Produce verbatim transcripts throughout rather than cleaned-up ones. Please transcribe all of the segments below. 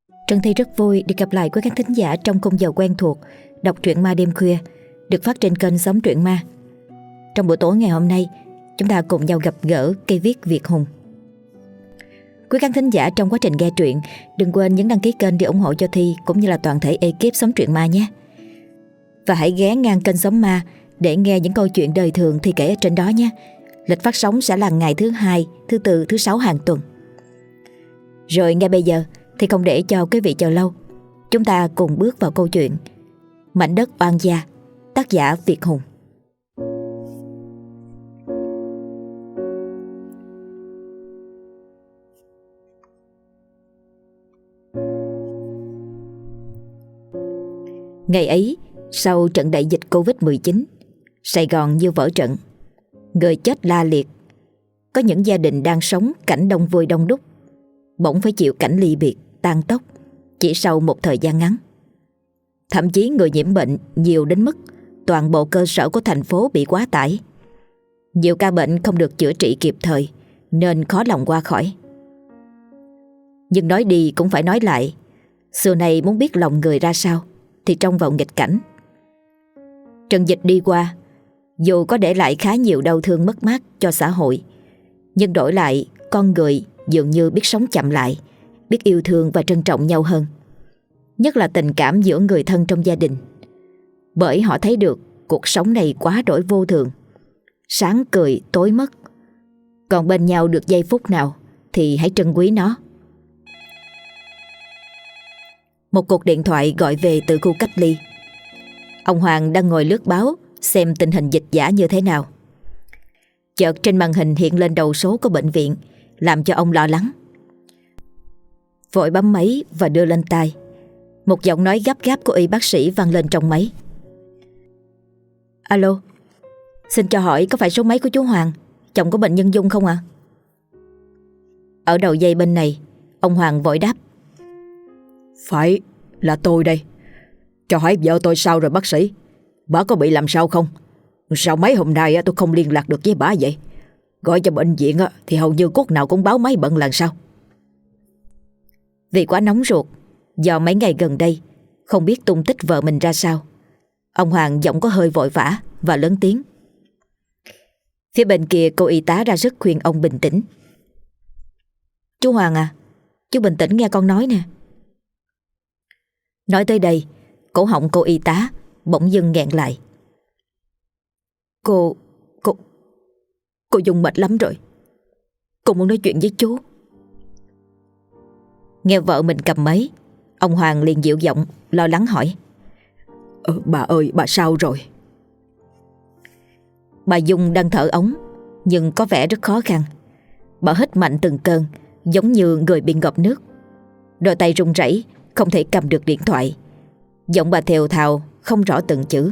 Trân Thi rất vui được gặp lại quý khán thính giả trong khung giờ quen thuộc đọc truyện ma đêm khuya được phát trên kênh Sống Truyện Ma. Trong buổi tối ngày hôm nay, chúng ta cùng nhau gặp gỡ cây viết Việt Hùng. Quý khán thính giả trong quá trình nghe truyện, đừng quên nhấn đăng ký kênh để ủng hộ cho Thi cũng như là toàn thể ekip Sống Truyện Ma nhé. Và hãy ghé ngang kênh Sống Ma để nghe những câu chuyện đời thường Thi kể ở trên đó nhé. Lịch phát sóng sẽ là ngày thứ hai, thứ tư, thứ sáu hàng tuần. Rồi ngay bây giờ thì không để cho quý vị chờ lâu, chúng ta cùng bước vào câu chuyện Mảnh đất oan gia, tác giả Việt Hùng. Ngày ấy, sau trận đại dịch Covid mười chín, Sài Gòn như vỡ trận. Người chết la liệt. Có những gia đình đang sống cảnh đông vui đông đúc bỗng phải chịu cảnh ly biệt, tan tóc chỉ sau một thời gian ngắn. Thậm chí người nhiễm bệnh nhiều đến mức toàn bộ cơ sở của thành phố bị quá tải. Nhiều ca bệnh không được chữa trị kịp thời nên khó lòng qua khỏi. Nhưng nói đi cũng phải nói lại, xưa này muốn biết lòng người ra sao thì trông vào nghịch cảnh. Trận dịch đi qua, dù có để lại khá nhiều đau thương mất mát cho xã hội, nhưng đổi lại con người dường như biết sống chậm lại, biết yêu thương và trân trọng nhau hơn. Nhất là tình cảm giữa người thân trong gia đình. Bởi họ thấy được cuộc sống này quá đổi vô thường, sáng cười tối mất. Còn bên nhau được giây phút nào thì hãy trân quý nó. Một cuộc điện thoại gọi về từ khu cách ly. Ông Hoàng đang ngồi lướt báo xem tình hình dịch dã như thế nào. Chợt trên màn hình hiện lên đầu số của bệnh viện, làm cho ông lo lắng. Vội bấm máy và đưa lên tai. Một giọng nói gấp gáp của y bác sĩ vang lên trong máy. Alo, xin cho hỏi có phải số máy của chú Hoàng, chồng của bệnh nhân Dung không ạ? À? Ở đầu dây bên này, ông Hoàng vội đáp. Phải, là tôi đây. Cho hỏi vợ tôi sao rồi bác sĩ? Bà có bị làm sao không? Sao mấy hôm nay tôi không liên lạc được với bà vậy? Gọi cho bệnh viện thì hầu như cốt nào cũng báo máy bận lần sau. Vì quá nóng ruột, do mấy ngày gần đây không biết tung tích vợ mình ra sao, ông Hoàng giọng có hơi vội vã và lớn tiếng. Phía bên kia cô y tá ra sức khuyên ông bình tĩnh. Chú Hoàng à, chú bình tĩnh nghe con nói nè. Nói tới đây, cổ họng cô y tá bỗng dưng nghẹn lại. Cô, cô, cô Dung mệt lắm rồi. Cô muốn nói chuyện với chú. Nghe vợ mình cầm máy, ông Hoàng liền dịu giọng lo lắng hỏi. Ờ, bà ơi, bà sao rồi? Bà Dung đang thở ống, nhưng có vẻ rất khó khăn. Bà hít mạnh từng cơn, giống như người bị ngập nước. Đôi tay run rẩy, không thể cầm được điện thoại. Giọng bà thều thào, không rõ từng chữ.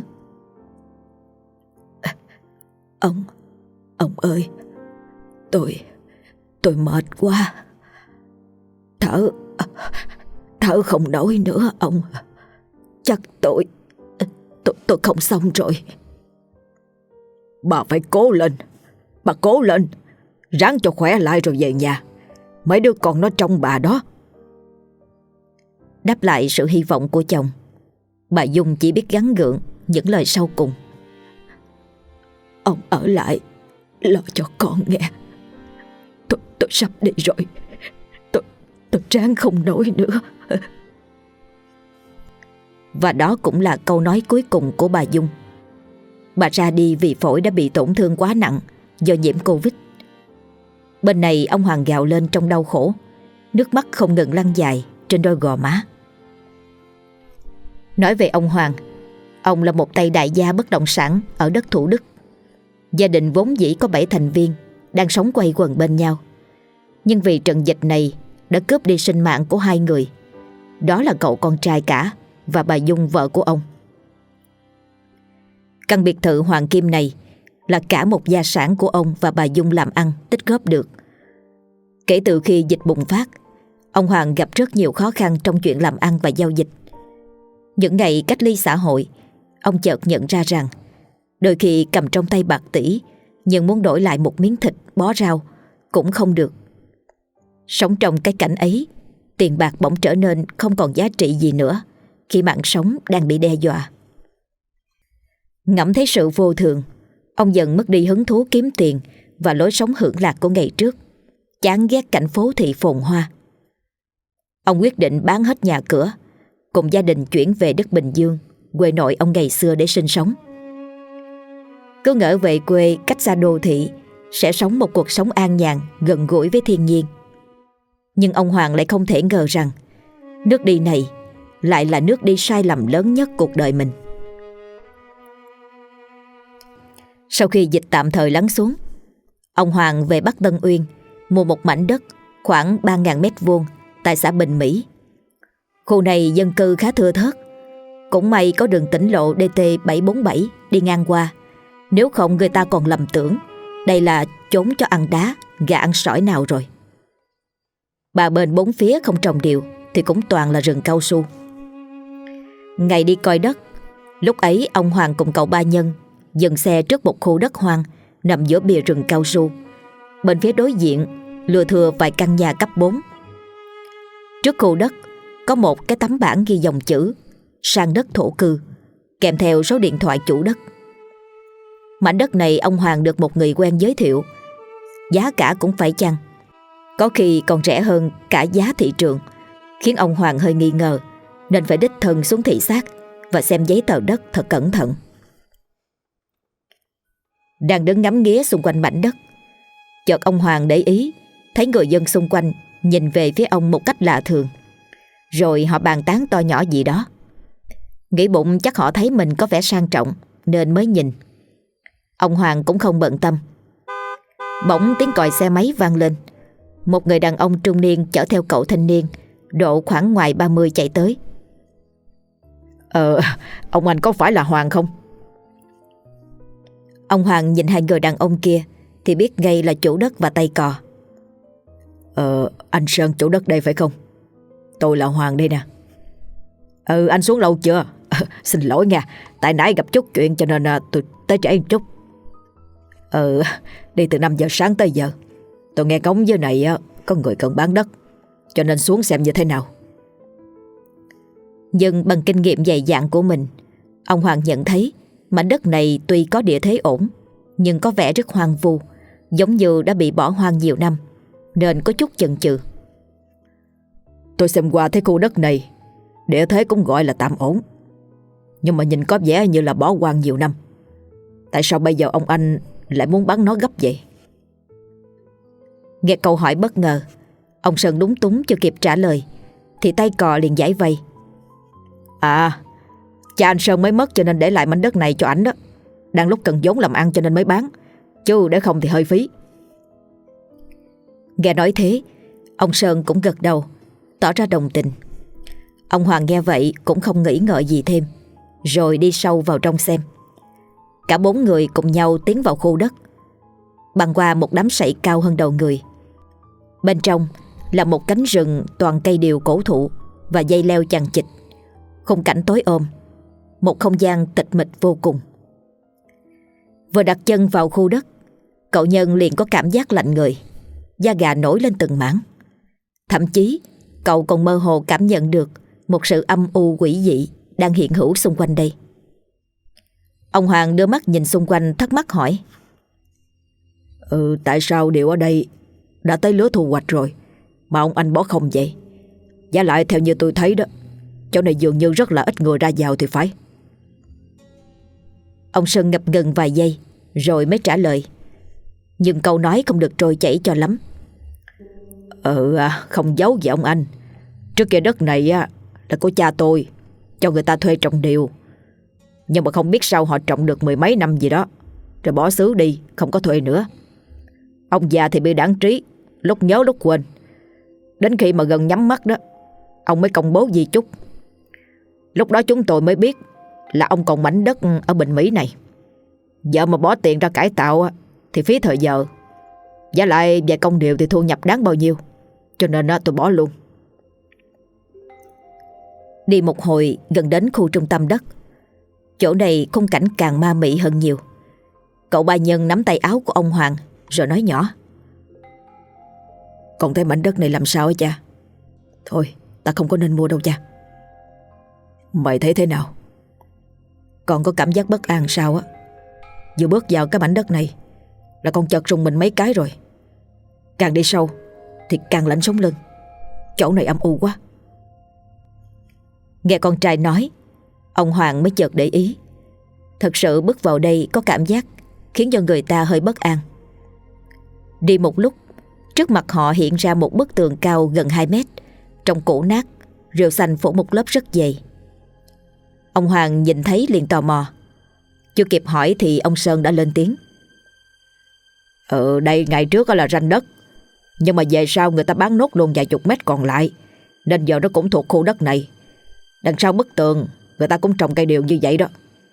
Ông, ông ơi, tôi, tôi mệt quá. Thở, thở không nổi nữa ông. Chắc tôi, tôi, tôi không xong rồi. Bà phải cố lên, bà cố lên, ráng cho khỏe lại rồi về nhà. Mấy đứa con nó trong bà đó. Đáp lại sự hy vọng của chồng, bà Dung chỉ biết gắng gượng những lời sau cùng. Ông ở lại lo cho con nghe. Tôi, tôi sắp đi rồi. Tôi, tôi ráng không nổi nữa. Và đó cũng là câu nói cuối cùng của bà Dung. Bà ra đi vì phổi đã bị tổn thương quá nặng do nhiễm Covid. Bên này ông Hoàng gào lên trong đau khổ, nước mắt không ngừng lăn dài trên đôi gò má. Nói về ông Hoàng, ông là một tay đại gia bất động sản ở đất Thủ Đức. Gia đình vốn dĩ có bảy thành viên đang sống quây quần bên nhau. Nhưng vì trận dịch này đã cướp đi sinh mạng của hai người. Đó là cậu con trai cả và bà Dung vợ của ông. Căn biệt thự Hoàng Kim này là cả một gia sản của ông và bà Dung làm ăn tích góp được. Kể từ khi dịch bùng phát, ông Hoàng gặp rất nhiều khó khăn trong chuyện làm ăn và giao dịch. Những ngày cách ly xã hội, ông chợt nhận ra rằng đôi khi cầm trong tay bạc tỷ nhưng muốn đổi lại một miếng thịt bó rau cũng không được. Sống trong cái cảnh ấy, Tiền bạc bỗng trở nên không còn giá trị gì nữa khi mạng sống đang bị đe dọa. Ngẫm thấy sự vô thường, ông dần mất đi hứng thú kiếm tiền và lối sống hưởng lạc của ngày trước, chán ghét cảnh phố thị phồn hoa. Ông quyết định bán hết nhà cửa, cùng gia đình chuyển về đất Bình Dương, quê nội ông ngày xưa để sinh sống. Cứ ngỡ về quê cách xa đô thị sẽ sống một cuộc sống an nhàn, gần gũi với thiên nhiên. Nhưng ông Hoàng lại không thể ngờ rằng nước đi này lại là nước đi sai lầm lớn nhất cuộc đời mình. Sau khi dịch tạm thời lắng xuống, ông Hoàng về Bắc Tân Uyên mua một mảnh đất khoảng ba nghìn mét vuông tại xã Bình Mỹ. Khu này dân cư khá thưa thớt, cũng may có đường tỉnh lộ D T bảy bốn bảy đi ngang qua, nếu không người ta còn lầm tưởng đây là chốn cho ăn đá, gà ăn sỏi nào rồi. Ba bên bốn phía không trồng điều thì cũng toàn là rừng cao su. Ngày đi coi đất, lúc ấy ông Hoàng cùng cậu Ba Nhân dừng xe trước một khu đất hoang nằm giữa bìa rừng cao su. Bên phía đối diện lừa thừa vài căn nhà cấp bốn. Trước khu đất có một cái tấm bảng ghi dòng chữ sang đất thổ cư, kèm theo số điện thoại chủ đất. Mảnh đất này ông Hoàng được một người quen giới thiệu, giá cả cũng phải chăng, có khi còn rẻ hơn cả giá thị trường, khiến ông Hoàng hơi nghi ngờ, nên phải đích thân xuống thị sát và xem giấy tờ đất thật cẩn thận. Đang đứng ngắm nghía xung quanh mảnh đất, chợt ông Hoàng để ý thấy người dân xung quanh nhìn về phía ông một cách lạ thường, rồi họ bàn tán to nhỏ gì đó. Nghĩ bụng chắc họ thấy mình có vẻ sang trọng nên mới nhìn. Ông Hoàng cũng không bận tâm. Bỗng tiếng còi xe máy vang lên. Một người đàn ông trung niên chở theo cậu thanh niên độ khoảng ngoài ba mươi chạy tới. Ờ, ông anh có phải là Hoàng không? Ông Hoàng nhìn hai người đàn ông kia thì biết ngay là chủ đất và tay cò. Ờ, anh Sơn chủ đất đây phải không? Tôi là Hoàng đây nè. Ừ, anh xuống lâu chưa? Xin lỗi nha, tại nãy gặp chút chuyện cho nên tôi tới trễ một chút. Ừ, đi từ năm giờ sáng tới giờ. Tôi nghe cống dưới này có người cần bán đất, cho nên xuống xem như thế nào. Nhưng bằng kinh nghiệm dày dặn của mình, ông Hoàng nhận thấy mảnh đất này tuy có địa thế ổn, nhưng có vẻ rất hoang vu, giống như đã bị bỏ hoang nhiều năm, nên có chút chần chừ. Tôi xem qua thấy khu đất này địa thế cũng gọi là tạm ổn, nhưng mà nhìn có vẻ như là bỏ hoang nhiều năm. Tại sao bây giờ ông anh lại muốn bán nó gấp vậy? Nghe câu hỏi bất ngờ, ông Sơn lúng túng chưa kịp trả lời thì tay cò liền giải vây. À, cha anh Sơn mới mất cho nên để lại mảnh đất này cho ảnh đó. Đang lúc cần vốn làm ăn cho nên mới bán, chứ để không thì hơi phí. Nghe nói thế, ông Sơn cũng gật đầu, tỏ ra đồng tình. Ông Hoàng nghe vậy cũng không nghĩ ngợi gì thêm, rồi đi sâu vào trong xem. Cả bốn người cùng nhau tiến vào khu đất, băng qua một đám sậy cao hơn đầu người. Bên trong là một cánh rừng toàn cây điều cổ thụ và dây leo chằng chịt, khung cảnh tối om, một không gian tịch mịch vô cùng. Vừa đặt chân vào khu đất, cậu Nhân liền có cảm giác lạnh người, da gà nổi lên từng mảng. Thậm chí cậu còn mơ hồ cảm nhận được một sự âm u quỷ dị đang hiện hữu xung quanh đây. Ông Hoàng đưa mắt nhìn xung quanh thắc mắc hỏi: Ừ, tại sao điều ở đây đã tới lứa thu hoạch rồi mà ông anh bỏ không vậy? Giá lại theo như tôi thấy đó, chỗ này dường như rất là ít người ra vào thì phải. Ông Sơn ngập ngừng vài giây rồi mới trả lời, nhưng câu nói không được trôi chảy cho lắm. Ừ, à, không giấu gì ông anh. Trước kia đất này á, là của cha tôi, cho người ta thuê trồng điều. Nhưng mà không biết sao họ trồng được mười mấy năm gì đó, rồi bỏ xứ đi, không có thuê nữa. Ông già thì bị đãng trí, lúc nhớ lúc quên. Đến khi mà gần nhắm mắt đó, ông mới công bố di chúc. Lúc đó chúng tôi mới biết là ông còn mảnh đất ở Bình Mỹ này. Giờ mà bỏ tiền ra cải tạo thì phí thời giờ, giá lại về công điều thì thu nhập đáng bao nhiêu, cho nên tôi bỏ luôn. Đi một hồi gần đến khu trung tâm đất, chỗ này khung cảnh càng ma mị hơn nhiều. Cậu Ba Nhân nắm tay áo của ông Hoàng rồi nói nhỏ: Còn thấy mảnh đất này làm sao hả cha? Thôi ta không có nên mua đâu cha. Mày thấy thế nào? Con có cảm giác bất an sao á. Vừa bước vào cái mảnh đất này là con chợt rùng mình mấy cái rồi. Càng đi sâu thì càng lạnh sống lưng. Chỗ này âm u quá. Nghe con trai nói, ông Hoàng mới chợt để ý. Thật sự bước vào đây có cảm giác khiến cho người ta hơi bất an. Đi một lúc, trước mặt họ hiện ra một bức tường cao gần hai mét, trông cũ nát, rêu xanh phủ một lớp rất dày. Ông Hoàng nhìn thấy liền tò mò. Chưa kịp hỏi thì ông Sơn đã lên tiếng. Ờ đây ngày trước là ranh đất, nhưng mà về sau người ta bán nốt luôn vài chục mét còn lại, nên giờ nó cũng thuộc khu đất này. Đằng sau bức tường người ta cũng trồng cây điều như vậy đó.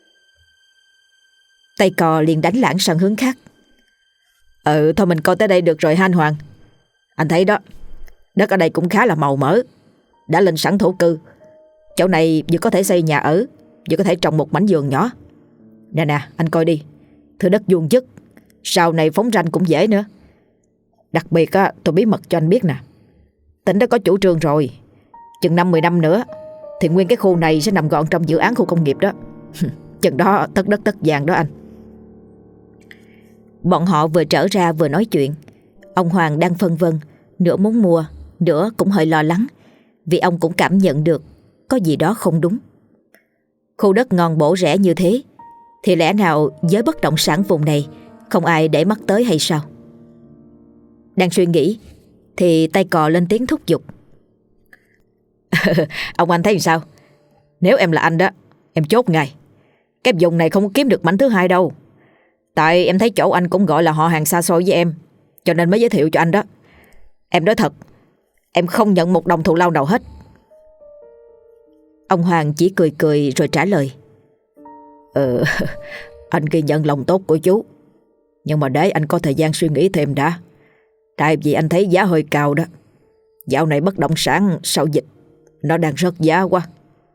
Tay cò liền đánh lảng sang hướng khác. Ừ thôi mình coi tới đây được rồi ha anh Hoàng. Anh thấy đó, đất ở đây cũng khá là màu mỡ, đã lên sẵn thổ cư. Chỗ này vừa có thể xây nhà ở, vừa có thể trồng một mảnh vườn nhỏ. Nè nè anh coi đi, thửa đất vuông vức, sau này phóng ranh cũng dễ nữa. Đặc biệt á, tôi bí mật cho anh biết nè, tỉnh đã có chủ trương rồi. Chừng năm mười năm nữa thì nguyên cái khu này sẽ nằm gọn trong dự án khu công nghiệp đó. Chừng đó tất đất tất vàng đó anh. Bọn họ vừa trở ra vừa nói chuyện. Ông Hoàng đang phân vân, nửa muốn mua, nửa cũng hơi lo lắng, vì ông cũng cảm nhận được có gì đó không đúng. Khu đất ngon bổ rẻ như thế thì lẽ nào với bất động sản vùng này không ai để mắt tới hay sao? Đang suy nghĩ thì tay cò lên tiếng thúc giục. Ông anh thấy sao? Nếu em là anh đó, em chốt ngay. Cái vùng này không có kiếm được mảnh thứ hai đâu. Tại em thấy chỗ anh cũng gọi là họ hàng xa xôi với em, cho nên mới giới thiệu cho anh đó. Em nói thật, em không nhận một đồng thù lao nào hết. Ông Hoàng chỉ cười cười rồi trả lời. Ừ, anh ghi nhận lòng tốt của chú, nhưng mà để anh có thời gian suy nghĩ thêm đã. Tại vì anh thấy giá hơi cao đó. Dạo này bất động sản sau dịch nó đang rớt giá quá.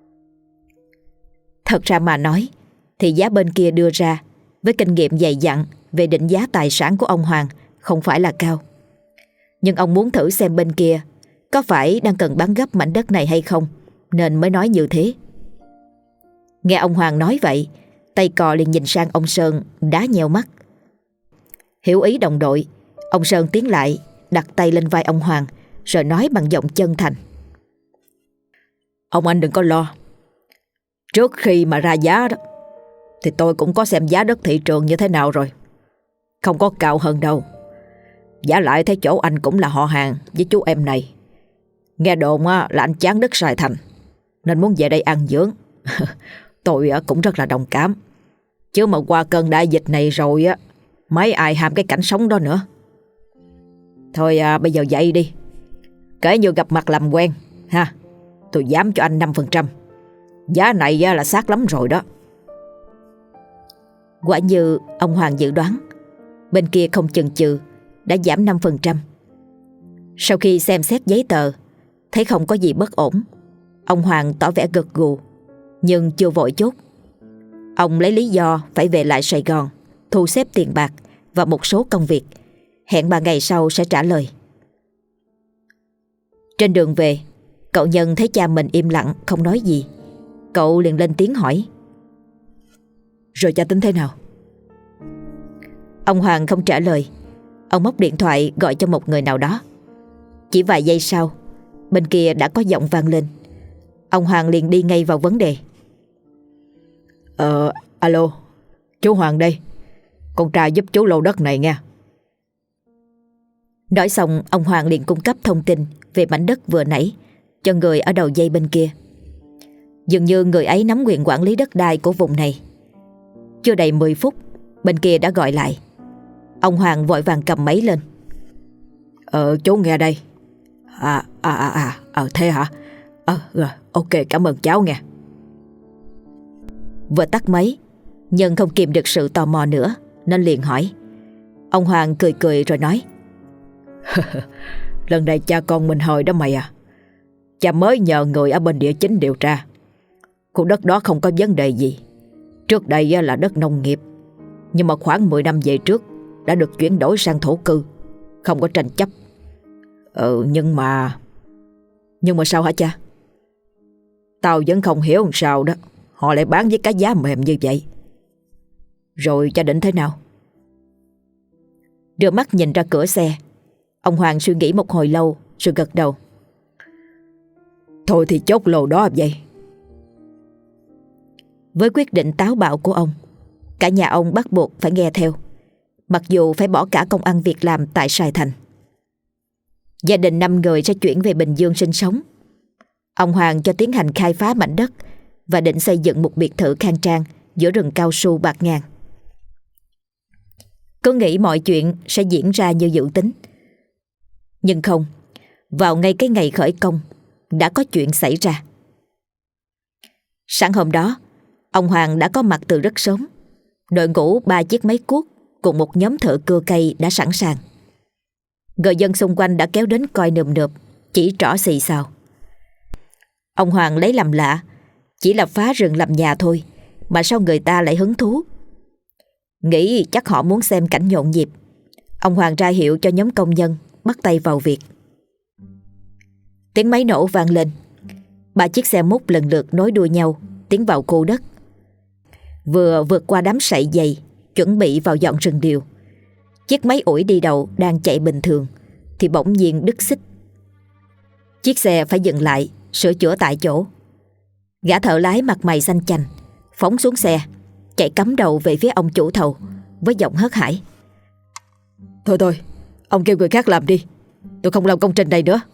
Thật ra mà nói thì giá bên kia đưa ra với kinh nghiệm dày dặn về định giá tài sản của ông Hoàng không phải là cao. Nhưng ông muốn thử xem bên kia có phải đang cần bán gấp mảnh đất này hay không, nên mới nói như thế. Nghe ông Hoàng nói vậy, tay cò liền nhìn sang ông Sơn đá nheo mắt. Hiểu ý đồng đội, ông Sơn tiến lại đặt tay lên vai ông Hoàng rồi nói bằng giọng chân thành. Ông anh đừng có lo. Trước khi mà ra giá đó thì tôi cũng có xem giá đất thị trường như thế nào rồi. Không có cao hơn đâu. Giá lại thấy chỗ anh cũng là họ hàng với chú em này. Nghe đồn á, là anh chán đất Sài Thành nên muốn về đây an dưỡng. Tôi á, cũng rất là đồng cảm. Chứ mà qua cơn đại dịch này rồi á, mấy ai ham cái cảnh sống đó nữa. Thôi à, bây giờ dậy đi. Kể như gặp mặt làm quen ha. Tôi dám cho anh năm phần trăm. Giá này á, là sát lắm rồi đó. Quả như ông Hoàng dự đoán, bên kia không chần chừ đã giảm năm phần trăm. Sau khi xem xét giấy tờ, thấy không có gì bất ổn, ông Hoàng tỏ vẻ gật gù, nhưng chưa vội chốt. Ông lấy lý do phải về lại Sài Gòn, thu xếp tiền bạc và một số công việc, hẹn ba ngày sau sẽ trả lời. Trên đường về, cậu Nhân thấy cha mình im lặng không nói gì. Cậu liền lên tiếng hỏi. Rồi cha tính thế nào? Ông Hoàng không trả lời. Ông móc điện thoại gọi cho một người nào đó. Chỉ vài giây sau, bên kia đã có giọng vang lên. Ông Hoàng liền đi ngay vào vấn đề. Ờ, alo, chú Hoàng đây. Con trai giúp chú lô đất này nha. Nói xong, ông Hoàng liền cung cấp thông tin về mảnh đất vừa nãy cho người ở đầu dây bên kia. Dường như người ấy nắm quyền quản lý đất đai của vùng này. Chưa đầy mười phút, bên kia đã gọi lại. Ông Hoàng vội vàng cầm máy lên. Ờ, chú nghe đây. À, à, à, à, à thế hả? Ờ, rồi, ok, cảm ơn cháu nghe. Vừa tắt máy, Nhân không kìm được sự tò mò nữa nên liền hỏi. Ông Hoàng cười cười rồi nói. Lần này cha con mình hồi đó mày à. Cha mới nhờ người ở bên địa chính điều tra. Khu đất đó không có vấn đề gì. Trước đây là đất nông nghiệp, nhưng mà khoảng mười năm về trước đã được chuyển đổi sang thổ cư, không có tranh chấp. Ừ nhưng mà Nhưng mà sao hả cha? Tao vẫn không hiểu làm sao đó họ lại bán với cái giá mềm như vậy. Rồi cha định thế nào? Đưa mắt nhìn ra cửa xe, ông Hoàng suy nghĩ một hồi lâu rồi gật đầu. Thôi thì chốt lô đó vậy. Với quyết định táo bạo của ông, cả nhà ông bắt buộc phải nghe theo, mặc dù phải bỏ cả công ăn việc làm tại Sài Thành. Gia đình năm người sẽ chuyển về Bình Dương sinh sống. Ông Hoàng cho tiến hành khai phá mảnh đất và định xây dựng một biệt thự khang trang giữa rừng cao su bạt ngàn. Cứ nghĩ mọi chuyện sẽ diễn ra như dự tính. Nhưng không, vào ngay cái ngày khởi công đã có chuyện xảy ra. Sáng hôm đó, ông Hoàng đã có mặt từ rất sớm. Đội ngũ ba chiếc máy cuốc cùng một nhóm thợ cưa cây đã sẵn sàng. Người dân xung quanh đã kéo đến coi nườm nượp, chỉ trỏ xì xào. Ông Hoàng lấy làm lạ, chỉ là phá rừng làm nhà thôi mà sao người ta lại hứng thú. Nghĩ chắc họ muốn xem cảnh nhộn nhịp, ông Hoàng ra hiệu cho nhóm công nhân bắt tay vào việc. Tiếng máy nổ vang lên. Ba chiếc xe múc lần lượt nối đuôi nhau tiến vào khu đất. Vừa vượt qua đám sậy dày chuẩn bị vào dọn rừng điều, chiếc máy ủi đi đầu đang chạy bình thường thì bỗng nhiên đứt xích. Chiếc xe phải dừng lại sửa chữa tại chỗ. Gã thợ lái mặt mày xanh chành phóng xuống xe, chạy cắm đầu về phía ông chủ thầu với giọng hớt hải. Thôi thôi, ông kêu người khác làm đi, tôi không làm công trình này nữa.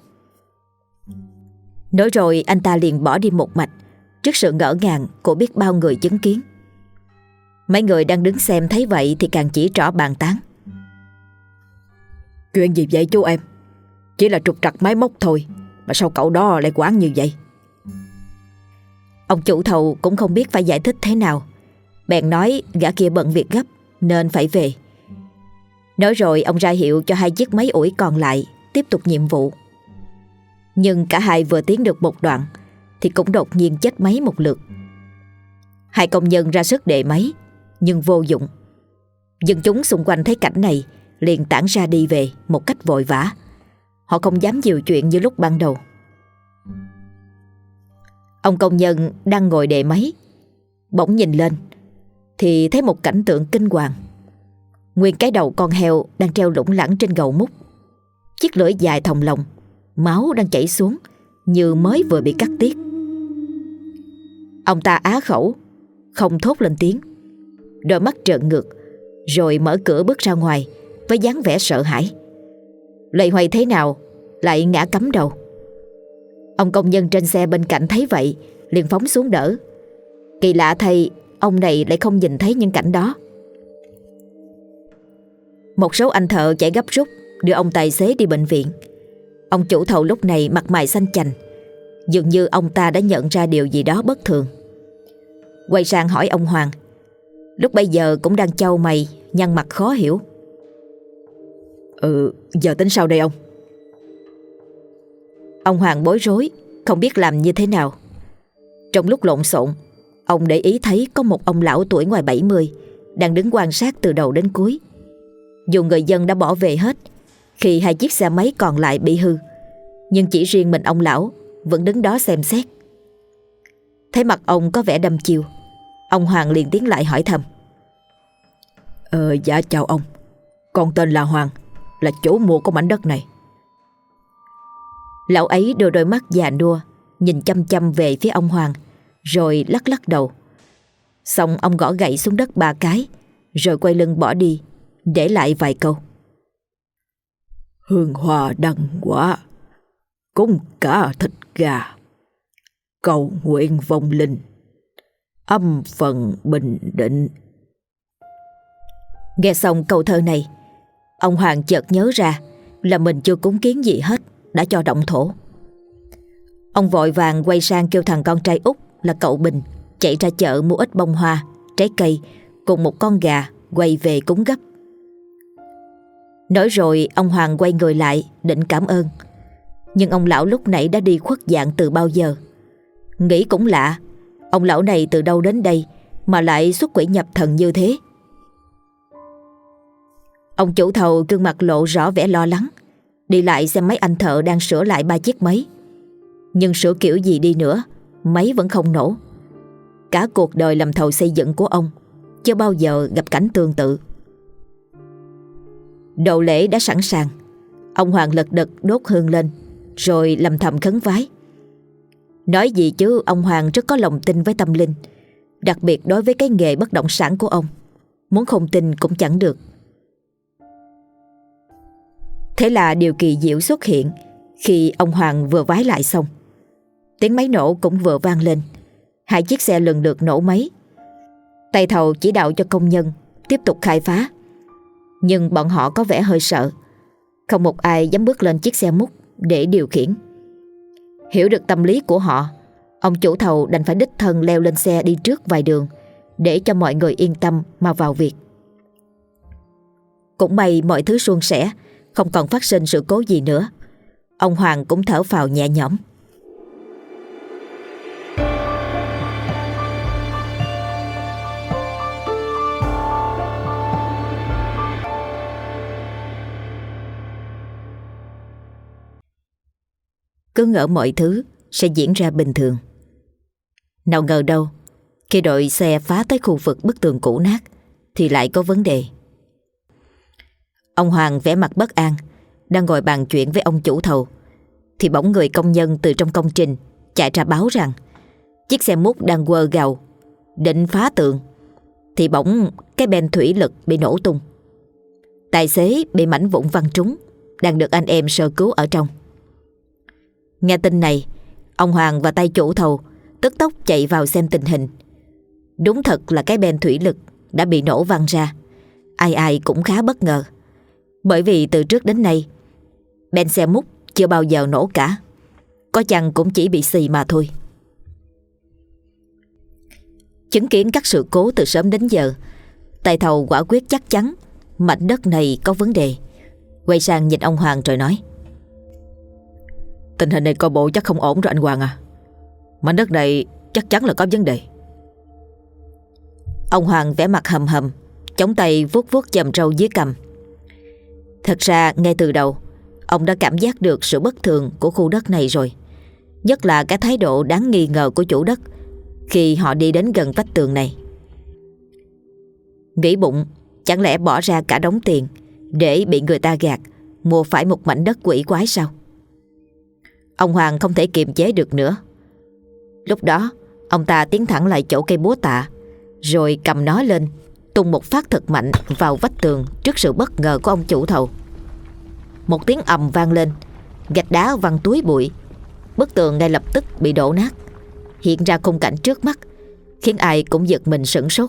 Nói rồi anh ta liền bỏ đi một mạch trước sự ngỡ ngàng của biết bao người chứng kiến. Mấy người đang đứng xem thấy vậy thì càng chỉ trỏ bàn tán. Chuyện gì vậy chú em? Chỉ là trục trặc máy móc thôi mà sao cậu đó lại quản như vậy? Ông chủ thầu cũng không biết phải giải thích thế nào, bèn nói gã kia bận việc gấp nên phải về. Nói rồi ông ra hiệu cho hai chiếc máy ủi còn lại tiếp tục nhiệm vụ. Nhưng cả hai vừa tiến được một đoạn thì cũng đột nhiên chết máy một lượt. Hai công nhân ra sức đệ máy nhưng vô dụng. Dân chúng xung quanh thấy cảnh này liền tản ra đi về một cách vội vã. Họ không dám nhiều chuyện như lúc ban đầu. Ông công nhân đang ngồi đệ máy bỗng nhìn lên thì thấy một cảnh tượng kinh hoàng. Nguyên cái đầu con heo đang treo lủng lẳng trên gầu múc, chiếc lưỡi dài thòng lồng, máu đang chảy xuống như mới vừa bị cắt tiết. Ông ta á khẩu, không thốt lên tiếng, đôi mắt trợn ngược, rồi mở cửa bước ra ngoài với dáng vẻ sợ hãi. Loay hoay thế nào lại ngã cắm đầu. Ông công nhân trên xe bên cạnh thấy vậy liền phóng xuống đỡ. Kỳ lạ thay, ông này lại không nhìn thấy những cảnh đó. Một số anh thợ chạy gấp rút đưa ông tài xế đi bệnh viện. Ông chủ thầu lúc này mặt mày xanh chành, dường như ông ta đã nhận ra điều gì đó bất thường. Quay sang hỏi ông Hoàng, lúc bấy giờ cũng đang chau mày, nhăn mặt khó hiểu. Ừ, giờ tính sao đây ông? Ông Hoàng bối rối, không biết làm như thế nào. Trong lúc lộn xộn, ông để ý thấy có một ông lão tuổi ngoài bảy mươi đang đứng quan sát từ đầu đến cuối. Dù người dân đã bỏ về hết khi hai chiếc xe máy còn lại bị hư, nhưng chỉ riêng mình ông lão vẫn đứng đó xem xét. Thấy mặt ông có vẻ đăm chiêu, ông Hoàng liền tiến lại hỏi thầm. Ờ, dạ chào ông, con tên là Hoàng, là chủ mua của mảnh đất này. Lão ấy đưa đôi mắt già nua nhìn chăm chăm về phía ông Hoàng, rồi lắc lắc đầu. Xong ông gõ gậy xuống đất ba cái, rồi quay lưng bỏ đi, để lại vài câu. Hương hoa đăng quả, cúng cả thịt gà, cầu nguyện vong linh, âm phần bình định. Nghe xong câu thơ này, ông Hoàng chợt nhớ ra là mình chưa cúng kiến gì hết, đã cho động thổ. Ông vội vàng quay sang kêu thằng con trai út là cậu Bình chạy ra chợ mua ít bông hoa, trái cây cùng một con gà quay về cúng gấp. Nói rồi ông Hoàng quay người lại định cảm ơn, nhưng ông lão lúc nãy đã đi khuất dạng từ bao giờ. Nghĩ cũng lạ, ông lão này từ đâu đến đây mà lại xuất quỷ nhập thần như thế. Ông chủ thầu gương mặt lộ rõ vẻ lo lắng, đi lại xem mấy anh thợ đang sửa lại ba chiếc máy. Nhưng sửa kiểu gì đi nữa, máy vẫn không nổ. Cả cuộc đời làm thầu xây dựng của ông chưa bao giờ gặp cảnh tương tự. Đồ lễ đã sẵn sàng. Ông Hoàng lật đật đốt hương lên, rồi lầm thầm khấn vái. Nói gì chứ ông Hoàng rất có lòng tin với tâm linh, đặc biệt đối với cái nghề bất động sản của ông. Muốn không tin cũng chẳng được. Thế là điều kỳ diệu xuất hiện khi ông Hoàng vừa vái lại xong. Tiếng máy nổ cũng vừa vang lên. Hai chiếc xe lần lượt nổ máy. Tay thầu chỉ đạo cho công nhân tiếp tục khai phá, nhưng bọn họ có vẻ hơi sợ. Không một ai dám bước lên chiếc xe múc để điều khiển. Hiểu được tâm lý của họ, ông chủ thầu đành phải đích thân leo lên xe đi trước vài đường để cho mọi người yên tâm mà vào việc. Cũng may mọi thứ suôn sẻ, không còn phát sinh sự cố gì nữa. Ông Hoàng cũng thở phào nhẹ nhõm. Cứ ngỡ mọi thứ sẽ diễn ra bình thường. Nào ngờ đâu, khi đội xe phá tới khu vực bức tường cũ nát thì lại có vấn đề. Ông Hoàng vẻ mặt bất an, đang ngồi bàn chuyện với ông chủ thầu, thì bỗng người công nhân từ trong công trình chạy ra báo rằng chiếc xe múc đang quơ gào định phá tường, thì bỗng cái ben thủy lực bị nổ tung. Tài xế bị mảnh vụn văng trúng, đang được anh em sơ cứu ở trong. Nghe tin này, ông Hoàng và tay chủ thầu tức tốc chạy vào xem tình hình. Đúng thật là cái ben thủy lực đã bị nổ văng ra. Ai ai cũng khá bất ngờ, bởi vì từ trước đến nay ben xe múc chưa bao giờ nổ cả. Có chăng cũng chỉ bị xì mà thôi. Chứng kiến các sự cố từ sớm đến giờ, tay thầu quả quyết chắc chắn mảnh đất này có vấn đề. Quay sang nhìn ông Hoàng rồi nói: Tình hình này coi bộ chắc không ổn rồi anh Hoàng à. Mảnh đất này chắc chắn là có vấn đề. Ông Hoàng vẻ mặt hầm hầm, chống tay vuốt vuốt chòm râu dưới cằm. Thật ra ngay từ đầu ông đã cảm giác được sự bất thường của khu đất này rồi. Nhất là cái thái độ đáng nghi ngờ của chủ đất khi họ đi đến gần vách tường này. Nghĩ bụng, chẳng lẽ bỏ ra cả đống tiền để bị người ta gạt, mua phải một mảnh đất quỷ quái sao? Ông Hoàng không thể kiềm chế được nữa. Lúc đó ông ta tiến thẳng lại chỗ cây búa tạ, rồi cầm nó lên, tung một phát thật mạnh vào vách tường trước sự bất ngờ của ông chủ thầu. Một tiếng ầm vang lên, gạch đá văng túi bụi. Bức tường ngay lập tức bị đổ nát. Hiện ra khung cảnh trước mắt khiến ai cũng giật mình sửng sốt.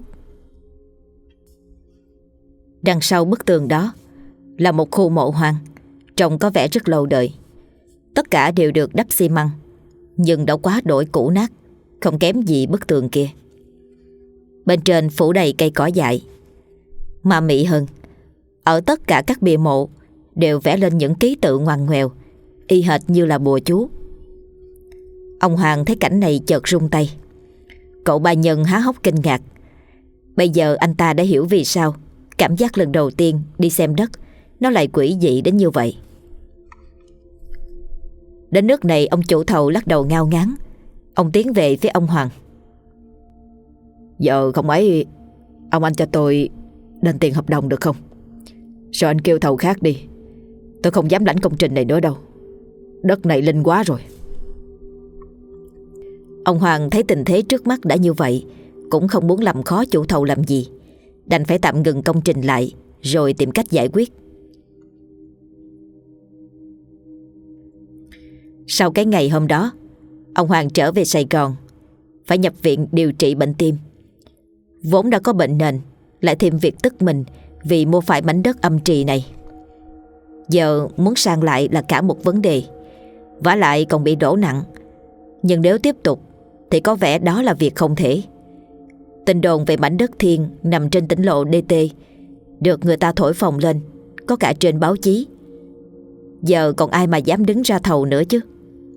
Đằng sau bức tường đó là một khu mộ hoang, trông có vẻ rất lâu đời. Tất cả đều được đắp xi măng, nhưng đã quá đổi cũ nát, không kém gì bức tường kia. Bên trên phủ đầy cây cỏ dại. Mà mị hơn, ở tất cả các bia mộ đều vẽ lên những ký tự ngoằn ngoèo, y hệt như là bùa chú. Ông Hoàng thấy cảnh này chợt run tay. Cậu ba Nhân há hốc kinh ngạc. Bây giờ anh ta đã hiểu vì sao cảm giác lần đầu tiên đi xem đất nó lại quỷ dị đến như vậy. Đến nước này ông chủ thầu lắc đầu ngao ngán. Ông tiến về phía ông Hoàng. Giờ không ấy, ông anh cho tôi đền tiền hợp đồng được không? Rồi anh kêu thầu khác đi. Tôi không dám lãnh công trình này nữa đâu. Đất này linh quá rồi. Ông Hoàng thấy tình thế trước mắt đã như vậy, cũng không muốn làm khó chủ thầu làm gì, đành phải tạm ngừng công trình lại, rồi tìm cách giải quyết. Sau cái ngày hôm đó, ông Hoàng trở về Sài Gòn, phải nhập viện điều trị bệnh tim. Vốn đã có bệnh nền, lại thêm việc tức mình vì mua phải mảnh đất âm trì này. Giờ muốn sang lại là cả một vấn đề, vả lại còn bị đổ nặng. Nhưng nếu tiếp tục thì có vẻ đó là việc không thể. Tin đồn về mảnh đất thiên nằm trên tỉnh lộ đê tê được người ta thổi phồng lên, có cả trên báo chí. Giờ còn ai mà dám đứng ra thầu nữa chứ.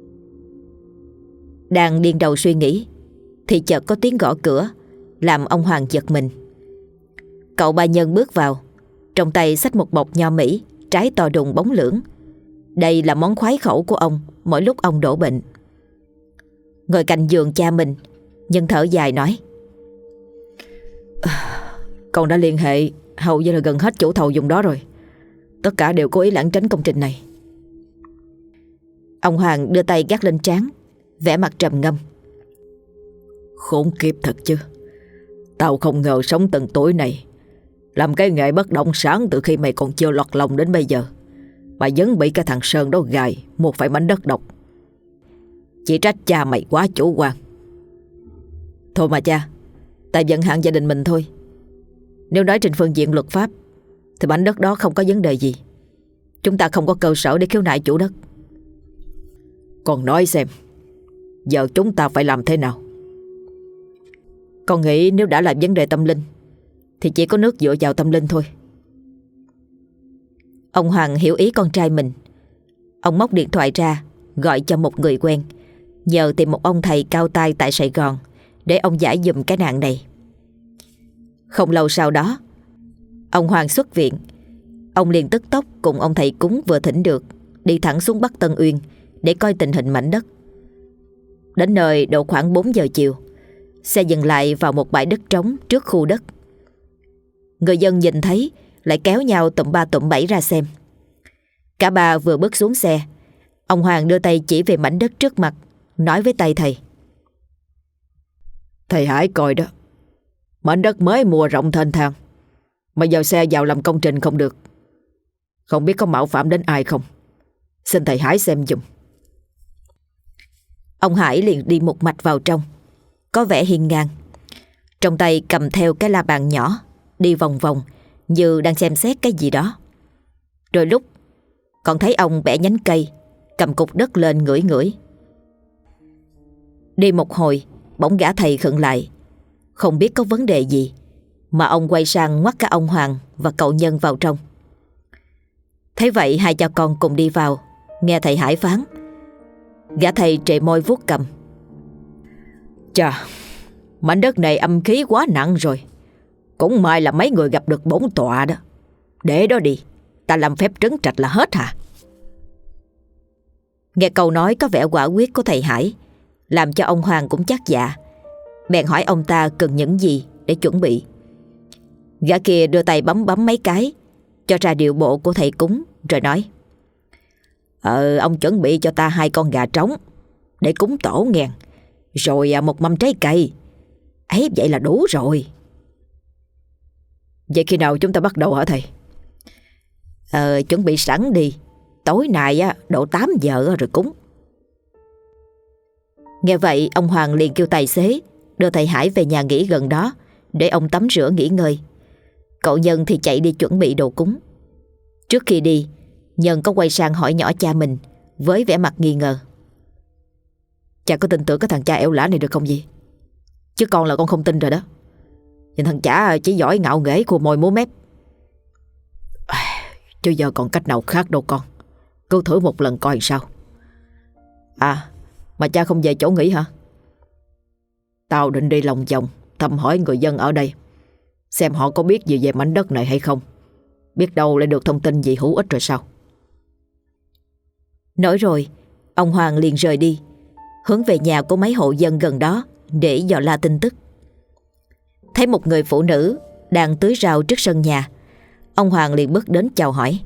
Đang điên đầu suy nghĩ thì chợt có tiếng gõ cửa làm ông Hoàng giật mình. Cậu ba Nhân bước vào, trong tay xách một bọc nho Mỹ, trái to đùng bóng lưỡng. Đây là món khoái khẩu của ông mỗi lúc ông đổ bệnh. ngồi cạnh giường cha mình, nhưng thở dài nói: Con đã liên hệ hầu như là gần hết chủ thầu vùng đó rồi. Tất cả đều cố ý lảng tránh công trình này. Ông Hoàng đưa tay gác lên trán, vẻ mặt trầm ngâm. Khốn kiếp thật chứ. Tao không ngờ sống từng tuổi này, làm cái nghề bất động sản từ khi mày còn chưa lọt lòng đến bây giờ, mà vẫn bị cái thằng Sơn đó gài một phải mảnh đất độc. Chỉ trách cha mày quá chủ quan. Thôi mà cha, tại vận hạn gia đình mình thôi. Nếu nói trên phương diện luật pháp thì mảnh đất đó không có vấn đề gì. Chúng ta không có cơ sở để khiếu nại chủ đất. Con nói xem, giờ chúng ta phải làm thế nào? Con nghĩ nếu đã là vấn đề tâm linh thì chỉ có nước dựa vào tâm linh thôi. Ông Hoàng hiểu ý con trai mình. Ông móc điện thoại ra, gọi cho một người quen, nhờ tìm một ông thầy cao tay tại Sài Gòn để ông giải giùm cái nạn này. Không lâu sau đó, ông Hoàng xuất viện. Ông liền tức tốc cùng ông thầy cúng vừa thỉnh được đi thẳng xuống Bắc Tân Uyên để coi tình hình mảnh đất. Đến nơi độ khoảng bốn giờ chiều, xe dừng lại vào một bãi đất trống trước khu đất. Người dân nhìn thấy lại kéo nhau tụm ba tụm bảy ra xem. Cả ba vừa bước xuống xe, ông Hoàng đưa tay chỉ về mảnh đất trước mặt, nói với tay thầy: Thầy Hải coi đó, mảnh đất mới mua rộng thênh thang, mà giờ xe vào làm công trình không được. Không biết có mạo phạm đến ai không? Xin thầy Hải xem giùm. Ông Hải liền đi một mạch vào trong, có vẻ hiên ngang, trong tay cầm theo cái la bàn nhỏ, đi vòng vòng như đang xem xét cái gì đó. Rồi lúc còn thấy ông bẻ nhánh cây, cầm cục đất lên ngửi ngửi. Đi một hồi, bỗng gã thầy khựng lại, không biết có vấn đề gì, mà ông quay sang ngoắt cả ông Hoàng và cậu Nhân vào trong. Thế vậy hai cha con cùng đi vào, nghe thầy Hải phán. Gã thầy trề môi vuốt cầm: Chà, mảnh đất này âm khí quá nặng rồi. Cũng may là mấy người gặp được bổn tọa đó. Để đó đi, ta làm phép trấn trạch là hết hả? Nghe câu nói có vẻ quả quyết của thầy Hải, làm cho ông Hoàng cũng chắc dạ. Bèn hỏi ông ta cần những gì để chuẩn bị. Gã kia đưa tay bấm bấm mấy cái, cho ra điệu bộ của thầy cúng, rồi nói: Ờ, ông chuẩn bị cho ta hai con gà trống để cúng tổ ngàn, rồi một mâm trái cây. Ấy vậy là đủ rồi. Vậy khi nào chúng ta bắt đầu hả thầy? Ờ, chuẩn bị sẵn đi. Tối nay á, độ tám giờ rồi cúng. Nghe vậy, ông Hoàng liền kêu tài xế đưa thầy Hải về nhà nghỉ gần đó để ông tắm rửa nghỉ ngơi. Cậu Nhân thì chạy đi chuẩn bị đồ cúng. Trước khi đi, Nhân có quay sang hỏi nhỏ cha mình với vẻ mặt nghi ngờ: Cha có tin tưởng cái thằng cha ẻo lả này được không gì? Chứ con là con không tin rồi đó. Nhìn thằng chả chỉ giỏi ngạo nghễ khua môi múa mép. Chứ giờ còn cách nào khác đâu con. Cứ thử một lần coi sao. À, mà cha không về chỗ nghỉ hả? Tao định đi lòng vòng thăm hỏi người dân ở đây, xem họ có biết gì về mảnh đất này hay không. Biết đâu lại được thông tin gì hữu ích rồi sao. Nói rồi, ông Hoàng liền rời đi, hướng về nhà của mấy hộ dân gần đó để dò la tin tức. Thấy một người phụ nữ đang tưới rau trước sân nhà, ông Hoàng liền bước đến chào hỏi: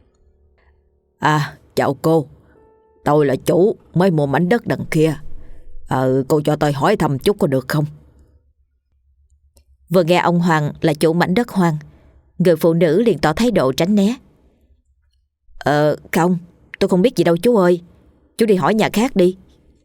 À, chào cô. Tôi là chủ mới mua mảnh đất đằng kia. Ờ, cô cho tôi hỏi thăm chút có được không? Vừa nghe ông Hoàng là chủ mảnh đất hoang, người phụ nữ liền tỏ thái độ tránh né. Ờ, không, tôi không biết gì đâu chú ơi. Chú đi hỏi nhà khác đi.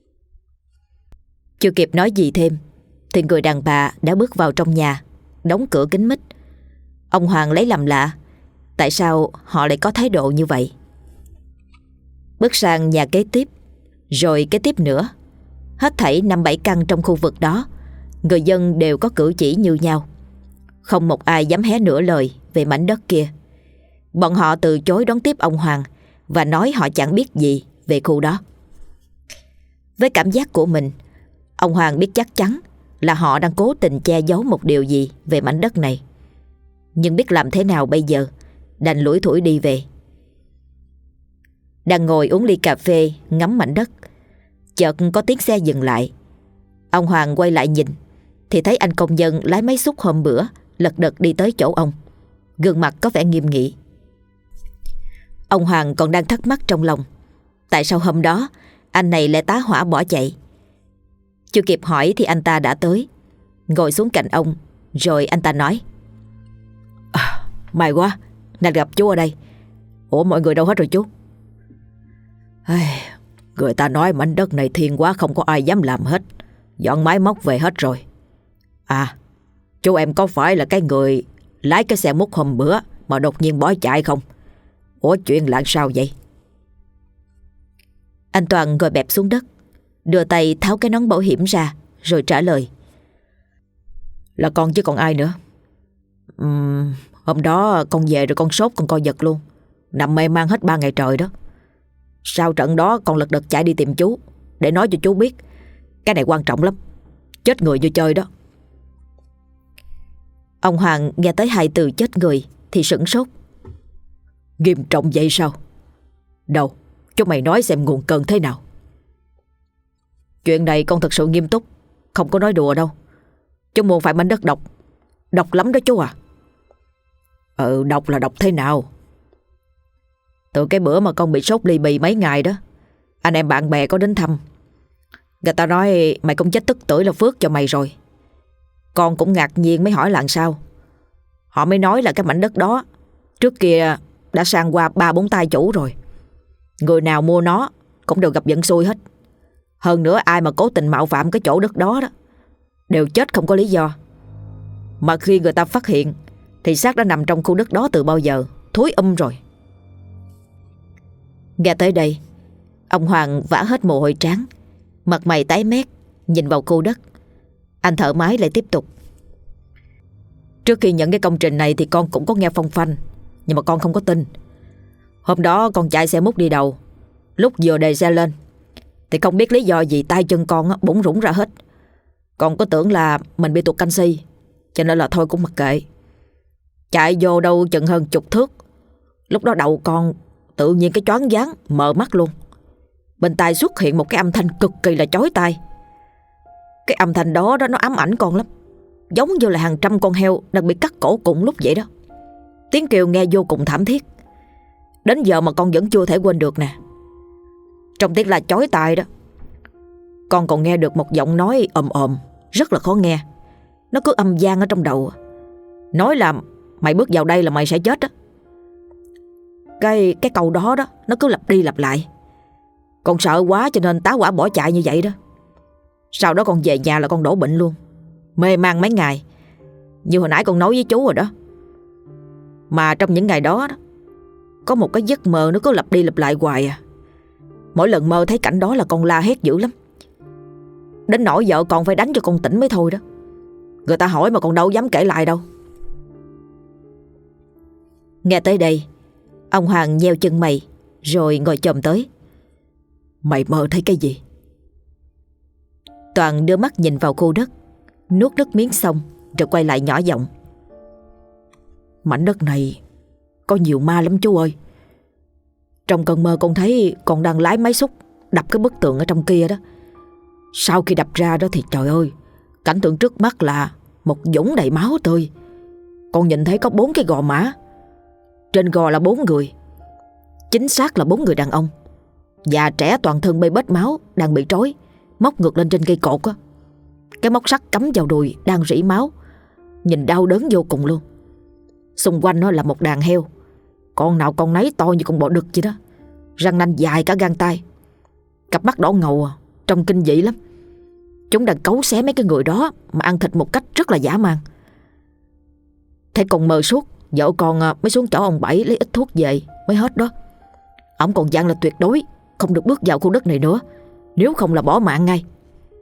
Chưa kịp nói gì thêm thì người đàn bà đã bước vào trong nhà, đóng cửa kín mít. Ông Hoàng lấy làm lạ, tại sao họ lại có thái độ như vậy. Bước sang nhà kế tiếp, rồi kế tiếp nữa. Hết thảy năm bảy căn trong khu vực đó, người dân đều có cử chỉ như nhau. Không một ai dám hé nửa lời về mảnh đất kia. Bọn họ từ chối đón tiếp ông Hoàng và nói họ chẳng biết gì về khu đó. Với cảm giác của mình, ông Hoàng biết chắc chắn là họ đang cố tình che giấu một điều gì về mảnh đất này. Nhưng biết làm thế nào bây giờ, đành lủi thủi đi về. Đang ngồi uống ly cà phê ngắm mảnh đất, chợt có tiếng xe dừng lại. Ông Hoàng quay lại nhìn thì thấy anh công nhân lái máy xúc hôm bữa lật đật đi tới chỗ ông, gương mặt có vẻ nghiêm nghị. Ông Hoàng còn đang thắc mắc trong lòng, tại sao hôm đó anh này lại tá hỏa bỏ chạy. Chưa kịp hỏi thì anh ta đã tới, ngồi xuống cạnh ông. Rồi anh ta nói: à, may quá, nên gặp chú ở đây. Ủa mọi người đâu hết rồi chú? Người ta nói mảnh đất này thiên quá, không có ai dám làm hết, dọn máy móc về hết rồi. À, chú em có phải là cái người lái cái xe múc hôm bữa mà đột nhiên bỏ chạy không? Ủa chuyện là sao vậy? Anh Toàn ngồi bẹp xuống đất, đưa tay tháo cái nón bảo hiểm ra rồi trả lời: Là con chứ còn ai nữa. uhm, Hôm đó con về rồi con sốt, con co giật luôn, nằm mê man hết ba ngày trời đó. Sau trận đó con lật đật chạy đi tìm chú để nói cho chú biết cái này quan trọng lắm, chết người vô chơi đó. Ông Hoàng nghe tới hai từ chết người thì sửng sốt. Nghiêm trọng vậy sao? Đâu, chú mày nói xem nguồn cơn thế nào. Chuyện này con thật sự nghiêm túc, không có nói đùa đâu. Chú mua phải mảnh đất độc, độc lắm đó chú à. Ừ, độc là độc thế nào? Từ cái bữa mà con bị sốt ly bì mấy ngày đó, anh em bạn bè có đến thăm. Người ta nói mày cũng chết tức tưởi là phước cho mày rồi. Con cũng ngạc nhiên mới hỏi là sao. Họ mới nói là cái mảnh đất đó trước kia đã sang qua ba bốn tay chủ rồi. Người nào mua nó cũng đều gặp vận xui hết. Hơn nữa ai mà cố tình mạo phạm cái chỗ đất đó đó đều chết không có lý do. Mà khi người ta phát hiện thì xác đã nằm trong khu đất đó từ bao giờ, thối um rồi. Nghe tới đây, ông Hoàng vã hết mồ hôi trán, mặt mày tái mét, nhìn vào khu đất. Anh thở máy lại tiếp tục: Trước khi nhận cái công trình này thì con cũng có nghe phong phanh, nhưng mà con không có tin. Hôm đó con chạy xe múc đi đầu, lúc vừa đề xe lên thì không biết lý do gì tay chân con bủn rủn ra hết. Con có tưởng là mình bị tụt canxi, cho nên là thôi cũng mặc kệ. Chạy vô đâu chừng hơn chục thước, lúc đó đầu con tự nhiên cái choáng váng mờ mắt luôn. Bên tai xuất hiện một cái âm thanh cực kỳ là chói tai. Cái âm thanh đó đó nó ám ảnh con lắm, giống như là hàng trăm con heo đang bị cắt cổ cùng lúc vậy đó. Tiếng kêu nghe vô cùng thảm thiết, đến giờ mà con vẫn chưa thể quên được nè. Trong tiếng la chói tai đó, con còn nghe được một giọng nói ồm ồm rất là khó nghe. Nó cứ âm vang ở trong đầu, nói là mày bước vào đây là mày sẽ chết đó. Cái cái câu đó đó nó cứ lặp đi lặp lại. Con sợ quá cho nên tá hỏa bỏ chạy như vậy đó. Sau đó con về nhà là con đổ bệnh luôn, mê man mấy ngày, như hồi nãy con nói với chú rồi đó. Mà trong những ngày đó, đó có một cái giấc mơ nó cứ lặp đi lặp lại hoài à. Mỗi lần mơ thấy cảnh đó là con la hét dữ lắm, đến nỗi vợ con phải đánh cho con tỉnh mới thôi đó. Người ta hỏi mà con đâu dám kể lại đâu. Nghe tới đây, ông Hoàng nheo chân mày rồi ngồi chồm tới: Mày mơ thấy cái gì? Toàn đưa mắt nhìn vào khu đất, nuốt nước miếng xong rồi quay lại nhỏ giọng: Mảnh đất này có nhiều ma lắm chú ơi. Trong cơn mơ con thấy con đang lái máy xúc đập cái bức tường ở trong kia đó. Sau khi đập ra đó thì trời ơi, cảnh tượng trước mắt là một vũng đầy máu tươi. Con nhìn thấy có bốn cái gò mã, trên gò là bốn người, chính xác là bốn người đàn ông, già trẻ toàn thân bê bết máu, đang bị trói móc ngược lên trên cây cột á. Cái móc sắt cắm vào đùi đang rỉ máu, nhìn đau đớn vô cùng luôn. Xung quanh nó là một đàn heo, con nào con nấy to như con bò đực vậy đó, răng nanh dài cả gang tay, cặp mắt đỏ ngầu à, trông kinh dị lắm. Chúng đang cấu xé mấy cái người đó mà ăn thịt một cách rất là dã man. Thấy con mơ suốt, vợ con mới xuống chỗ ông Bảy lấy ít thuốc về mới hết đó. Ông còn dặn là tuyệt đối không được bước vào khu đất này nữa, nếu không là bỏ mạng ngay.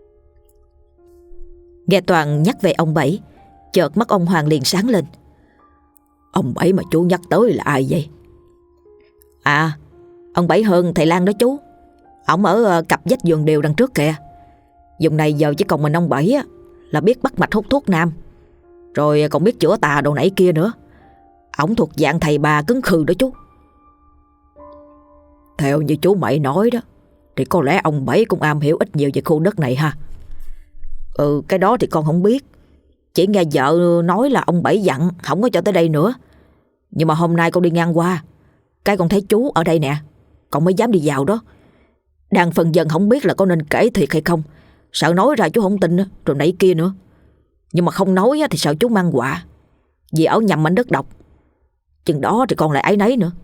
Nghe Toàn nhắc về ông Bảy, chợt mắt ông Hoàng liền sáng lên: Ông Bảy mà chú nhắc tới là ai vậy? À, ông Bảy Hơn thầy Lan đó chú. Ông ở cặp vách vườn điều đằng trước kìa. Vùng này giờ chỉ còn mình ông Bảy á, là biết bắt mạch hút thuốc nam, rồi còn biết chữa tà đồ nãy kia nữa. Ổng thuộc dạng thầy bà cứng khừ đó chú. Theo như chú mày nói đó, thì có lẽ ông Bảy cũng am hiểu ít nhiều về khu đất này ha. Ừ, cái đó thì con không biết. Chỉ nghe vợ nói là ông Bảy dặn không có cho tới đây nữa. Nhưng mà hôm nay con đi ngang qua, cái con thấy chú ở đây nè, con mới dám đi vào đó. Đang phần dần không biết là có nên kể thiệt hay không, sợ nói ra chú không tin rồi nãy kia nữa. Nhưng mà không nói thì sợ chú mang họa, vì ở nhầm mảnh đất độc. Chừng đó thì con lại áy náy nữa.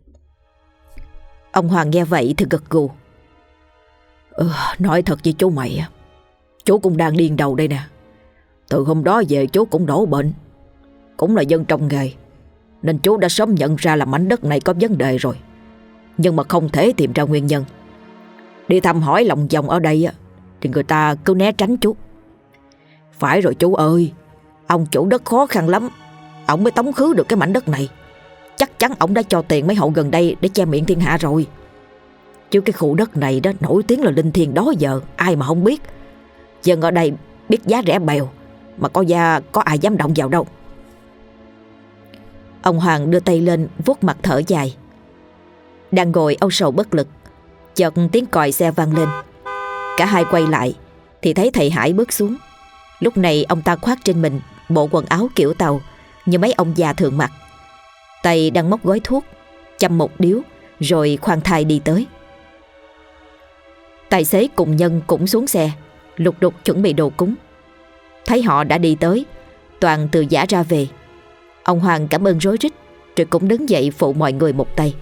Ông Hoàng nghe vậy thì gật gù. Ừ, nói thật với chú mày, chú cũng đang điên đầu đây nè. Từ hôm đó về chú cũng đổ bệnh. Cũng là dân trong nghề, nên chú đã sớm nhận ra là mảnh đất này có vấn đề rồi, nhưng mà không thể tìm ra nguyên nhân. Đi thăm hỏi lòng vòng ở đây thì người ta cứ né tránh chú. Phải rồi chú ơi, ông chủ đất khó khăn lắm, ông mới tống khứ được cái mảnh đất này. Chắc chắn ông đã cho tiền mấy hộ gần đây để che miệng thiên hạ rồi. Chứ cái khu đất này đó nổi tiếng là linh thiêng đó giờ, ai mà không biết. Dân ở đây biết giá rẻ bèo, mà có gia có ai dám động vào đâu. Ông Hoàng đưa tay lên vuốt mặt thở dài. Đang ngồi âu sầu bất lực, chợt tiếng còi xe vang lên. Cả hai quay lại thì thấy thầy Hải bước xuống. Lúc này ông ta khoác trên mình bộ quần áo kiểu Tàu như mấy ông già thường mặc, tay đang móc gói thuốc, châm một điếu rồi khoan thai đi tới. Tài xế cùng Nhân cũng xuống xe, lục đục chuẩn bị đồ cúng. Thấy họ đã đi tới, Toàn từ giã ra về. Ông Hoàng cảm ơn rối rít, rồi cũng đứng dậy phụ mọi người một tay.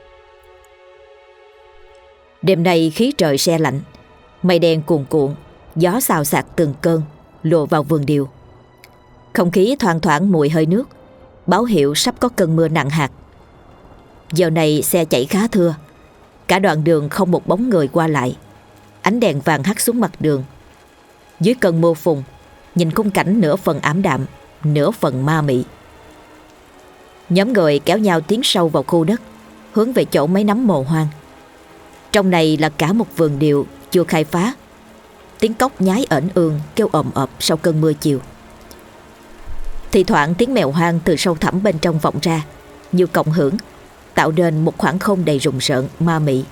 Đêm nay khí trời se lạnh, mây đen cuồn cuộn, gió xào xạc từng cơn lùa vào vườn điều. Không khí thoang thoảng mùi hơi nước, báo hiệu sắp có cơn mưa nặng hạt. Giờ này xe chạy khá thưa, cả đoạn đường không một bóng người qua lại. Ánh đèn vàng hắt xuống mặt đường. Dưới cơn mưa phùn, nhìn khung cảnh nửa phần ảm đạm, nửa phần ma mị. Nhóm người kéo nhau tiến sâu vào khu đất, hướng về chỗ mấy nắm mồ hoang. Trong này là cả một vườn điều chưa khai phá. Tiếng cóc nhái ẩn ương kêu ồm ộp sau cơn mưa chiều. Thì thoảng tiếng mèo hoang từ sâu thẳm bên trong vọng ra, như cộng hưởng, tạo nên một khoảng không đầy rùng rợn, ma mị.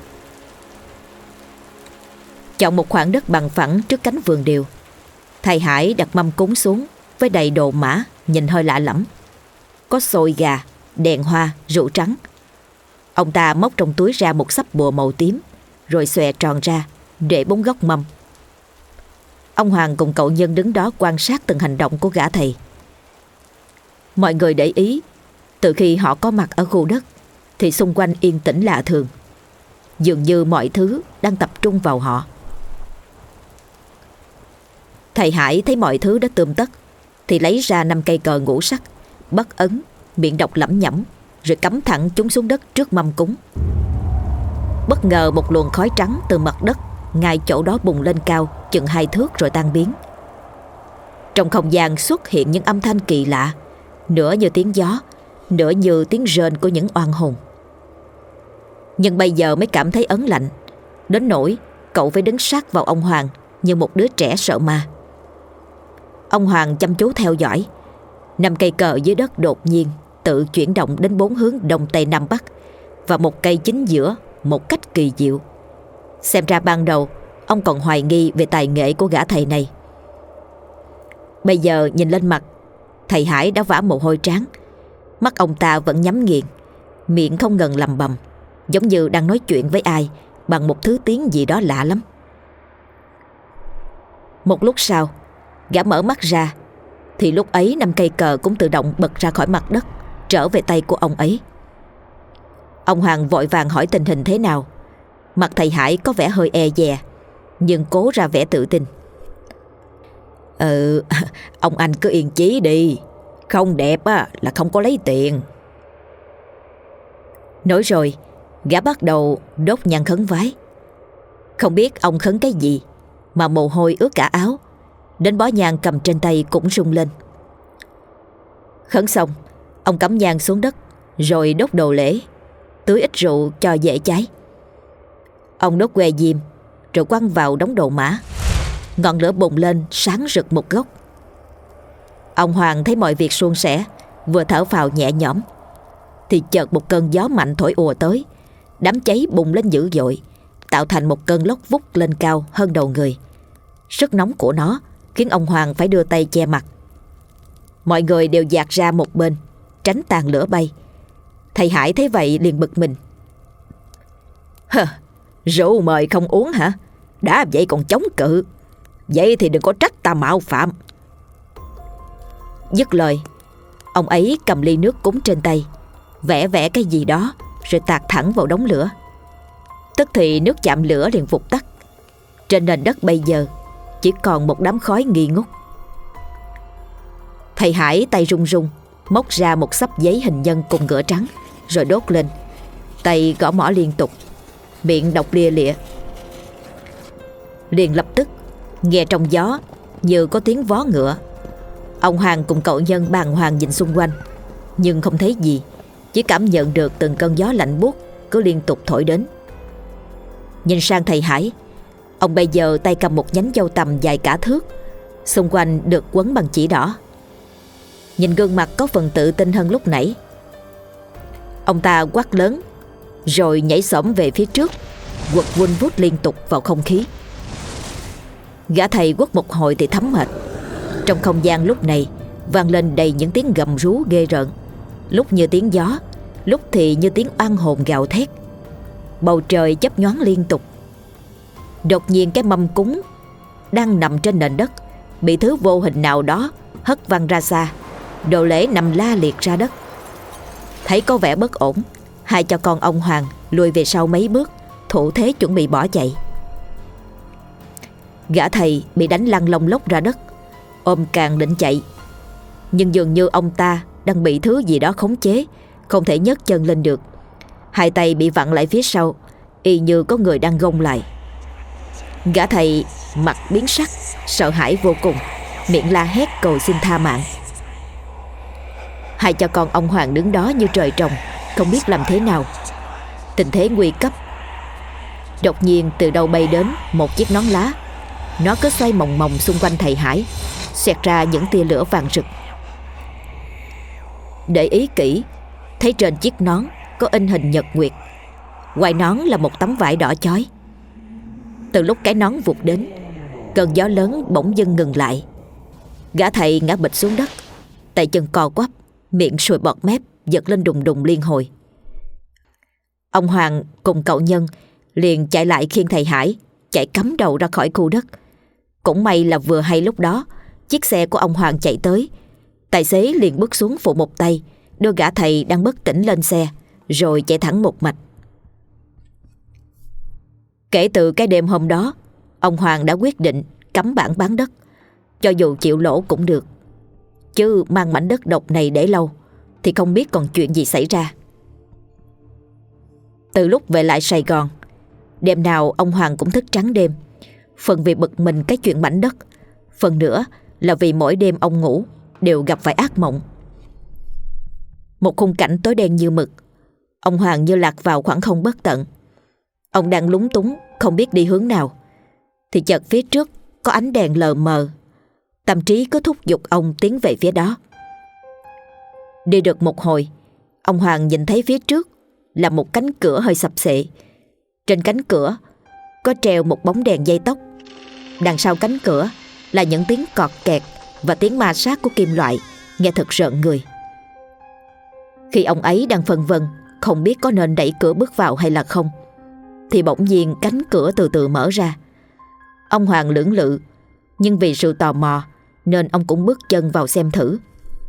Chọn một khoảng đất bằng phẳng trước cánh vườn điều, thầy Hải đặt mâm cúng xuống với đầy đồ mã nhìn hơi lạ lẫm. Có xôi gà, đèn hoa, rượu trắng. Ông ta móc trong túi ra một xấp bùa màu tím, rồi xòe tròn ra để bốn góc mâm. Ông Hoàng cùng cậu Nhân đứng đó quan sát từng hành động của gã thầy. Mọi người để ý, từ khi họ có mặt ở khu đất thì xung quanh yên tĩnh lạ thường, dường như mọi thứ đang tập trung vào họ. Thầy Hải thấy mọi thứ đã tươm tất thì lấy ra năm cây cờ ngũ sắc, bắt ấn, miệng đọc lẩm nhẩm, rồi cắm thẳng chúng xuống đất trước mâm cúng. Bất ngờ một luồng khói trắng từ mặt đất ngay chỗ đó bùng lên cao chừng hai thước rồi tan biến. Trong không gian xuất hiện những âm thanh kỳ lạ, nửa như tiếng gió, nửa như tiếng rên của những oan hồn. Nhưng bây giờ mới cảm thấy ớn lạnh, đến nỗi cậu phải đứng sát vào ông Hoàng như một đứa trẻ sợ ma. Ông Hoàng chăm chú theo dõi. Năm cây cờ dưới đất đột nhiên tự chuyển động đến bốn hướng đông tây nam bắc, và một cây chính giữa một cách kỳ diệu. Xem ra ban đầu ông còn hoài nghi về tài nghệ của gã thầy này. Bây giờ nhìn lên mặt thầy Hải đã vã mồ hôi trán. Mắt ông ta vẫn nhắm nghiền, miệng không ngừng lầm bầm, giống như đang nói chuyện với ai bằng một thứ tiếng gì đó lạ lắm. Một lúc sau, gã mở mắt ra, thì lúc ấy năm cây cờ cũng tự động bật ra khỏi mặt đất, trở về tay của ông ấy. Ông Hoàng vội vàng hỏi tình hình thế nào. Mặt thầy Hải có vẻ hơi e dè, nhưng cố ra vẻ tự tin. Ừ, ông anh cứ yên chí đi, không đẹp á là không có lấy tiền. Nói rồi, gã bắt đầu đốt nhang khấn vái. Không biết ông khấn cái gì mà mồ hôi ướt cả áo, đến bó nhang cầm trên tay cũng rung lên. Khấn xong, ông cắm nhang xuống đất, rồi đốt đồ lễ, tưới ít rượu cho dễ cháy. Ông đốt que diêm, rồi quăng vào đống đồ mã. Ngọn lửa bùng lên sáng rực một góc. Ông Hoàng thấy mọi việc suôn sẻ, vừa thở phào nhẹ nhõm, thì chợt một cơn gió mạnh thổi ùa tới. Đám cháy bùng lên dữ dội, tạo thành một cơn lốc vút lên cao hơn đầu người. Sức nóng của nó khiến ông Hoàng phải đưa tay che mặt. Mọi người đều dạt ra một bên, tránh tàn lửa bay. Thầy Hải thấy vậy liền bực mình. Hờ, rượu mời không uống hả? Đã vậy còn chống cự. Vậy thì đừng có trách ta mạo phạm. Dứt lời, ông ấy cầm ly nước cúng trên tay, vẽ vẽ cái gì đó rồi tạt thẳng vào đống lửa. Tức thì nước chạm lửa liền vụt tắt. Trên nền đất bây giờ chỉ còn một đám khói nghi ngút. Thầy Hải tay run run móc ra một xấp giấy hình nhân cùng ngựa trắng rồi đốt lên. Tay gõ mõ liên tục, miệng đọc lia lịa. Liền lập tức nghe trong gió như có tiếng vó ngựa. Ông Hoàng cùng cậu Nhân bàng hoàng nhìn xung quanh, nhưng không thấy gì, chỉ cảm nhận được từng cơn gió lạnh buốt cứ liên tục thổi đến. Nhìn sang thầy Hải, ông bây giờ tay cầm một nhánh dâu tằm dài cả thước, xung quanh được quấn bằng chỉ đỏ. Nhìn gương mặt có phần tự tin hơn lúc nãy. Ông ta quát lớn rồi nhảy xổm về phía trước, quật vun vút liên tục vào không khí. Gã thầy quất một hồi thì thấm mệt. Trong không gian lúc này vang lên đầy những tiếng gầm rú ghê rợn, lúc như tiếng gió, lúc thì như tiếng oan hồn gào thét. Bầu trời chớp nhoáng liên tục. Đột nhiên cái mâm cúng đang nằm trên nền đất bị thứ vô hình nào đó hất văng ra xa. Đồ lễ nằm la liệt ra đất. Thấy có vẻ bất ổn, hai cha con ông Hoàng lùi về sau mấy bước, thủ thế chuẩn bị bỏ chạy. Gã thầy bị đánh lăn lông lốc ra đất, ôm càng định chạy, nhưng dường như ông ta đang bị thứ gì đó khống chế, không thể nhấc chân lên được. Hai tay bị vặn lại phía sau, y như có người đang gông lại. Gã thầy mặt biến sắc, sợ hãi vô cùng, miệng la hét cầu xin tha mạng. Hai cha con ông Hoàng đứng đó như trời trồng, không biết làm thế nào. Tình thế nguy cấp. Đột nhiên từ đâu bay đến một chiếc nón lá. Nó cứ xoay mòng mòng xung quanh thầy Hải, xẹt ra những tia lửa vàng rực. Để ý kỹ, thấy trên chiếc nón có in hình nhật nguyệt, ngoài nón là một tấm vải đỏ chói. Từ lúc cái nón vụt đến, cơn gió lớn bỗng dưng ngừng lại. Gã thầy ngã bịch xuống đất, tay chân co quắp, miệng sùi bọt mép giật lên đùng đùng liên hồi. Ông Hoàng cùng cậu Nhân liền chạy lại khiêng thầy Hải chạy cắm đầu ra khỏi khu đất. Cũng may là vừa hay lúc đó chiếc xe của ông Hoàng chạy tới. Tài xế liền bước xuống phụ một tay, đưa gã thầy đang bất tỉnh lên xe, rồi chạy thẳng một mạch. Kể từ cái đêm hôm đó, ông Hoàng đã quyết định cắm bản bán đất, cho dù chịu lỗ cũng được, chứ mang mảnh đất độc này để lâu thì không biết còn chuyện gì xảy ra. Từ lúc về lại Sài Gòn, đêm nào ông Hoàng cũng thức trắng đêm, phần vì bực mình cái chuyện mảnh đất, phần nữa là vì mỗi đêm ông ngủ đều gặp phải ác mộng. Một khung cảnh tối đen như mực. Ông Hoàng như lạc vào khoảng không bất tận. Ông đang lúng túng không biết đi hướng nào, thì chợt phía trước có ánh đèn lờ mờ. Tâm trí cứ thúc giục ông tiến về phía đó. Đi được một hồi, ông Hoàng nhìn thấy phía trước là một cánh cửa hơi sập xệ. Trên cánh cửa có treo một bóng đèn dây tóc. Đằng sau cánh cửa là những tiếng cọt kẹt và tiếng ma sát của kim loại, nghe thật rợn người. Khi ông ấy đang phân vân không biết có nên đẩy cửa bước vào hay là không, thì bỗng nhiên cánh cửa từ từ mở ra. Ông Hoàng lưỡng lự, nhưng vì sự tò mò nên ông cũng bước chân vào xem thử.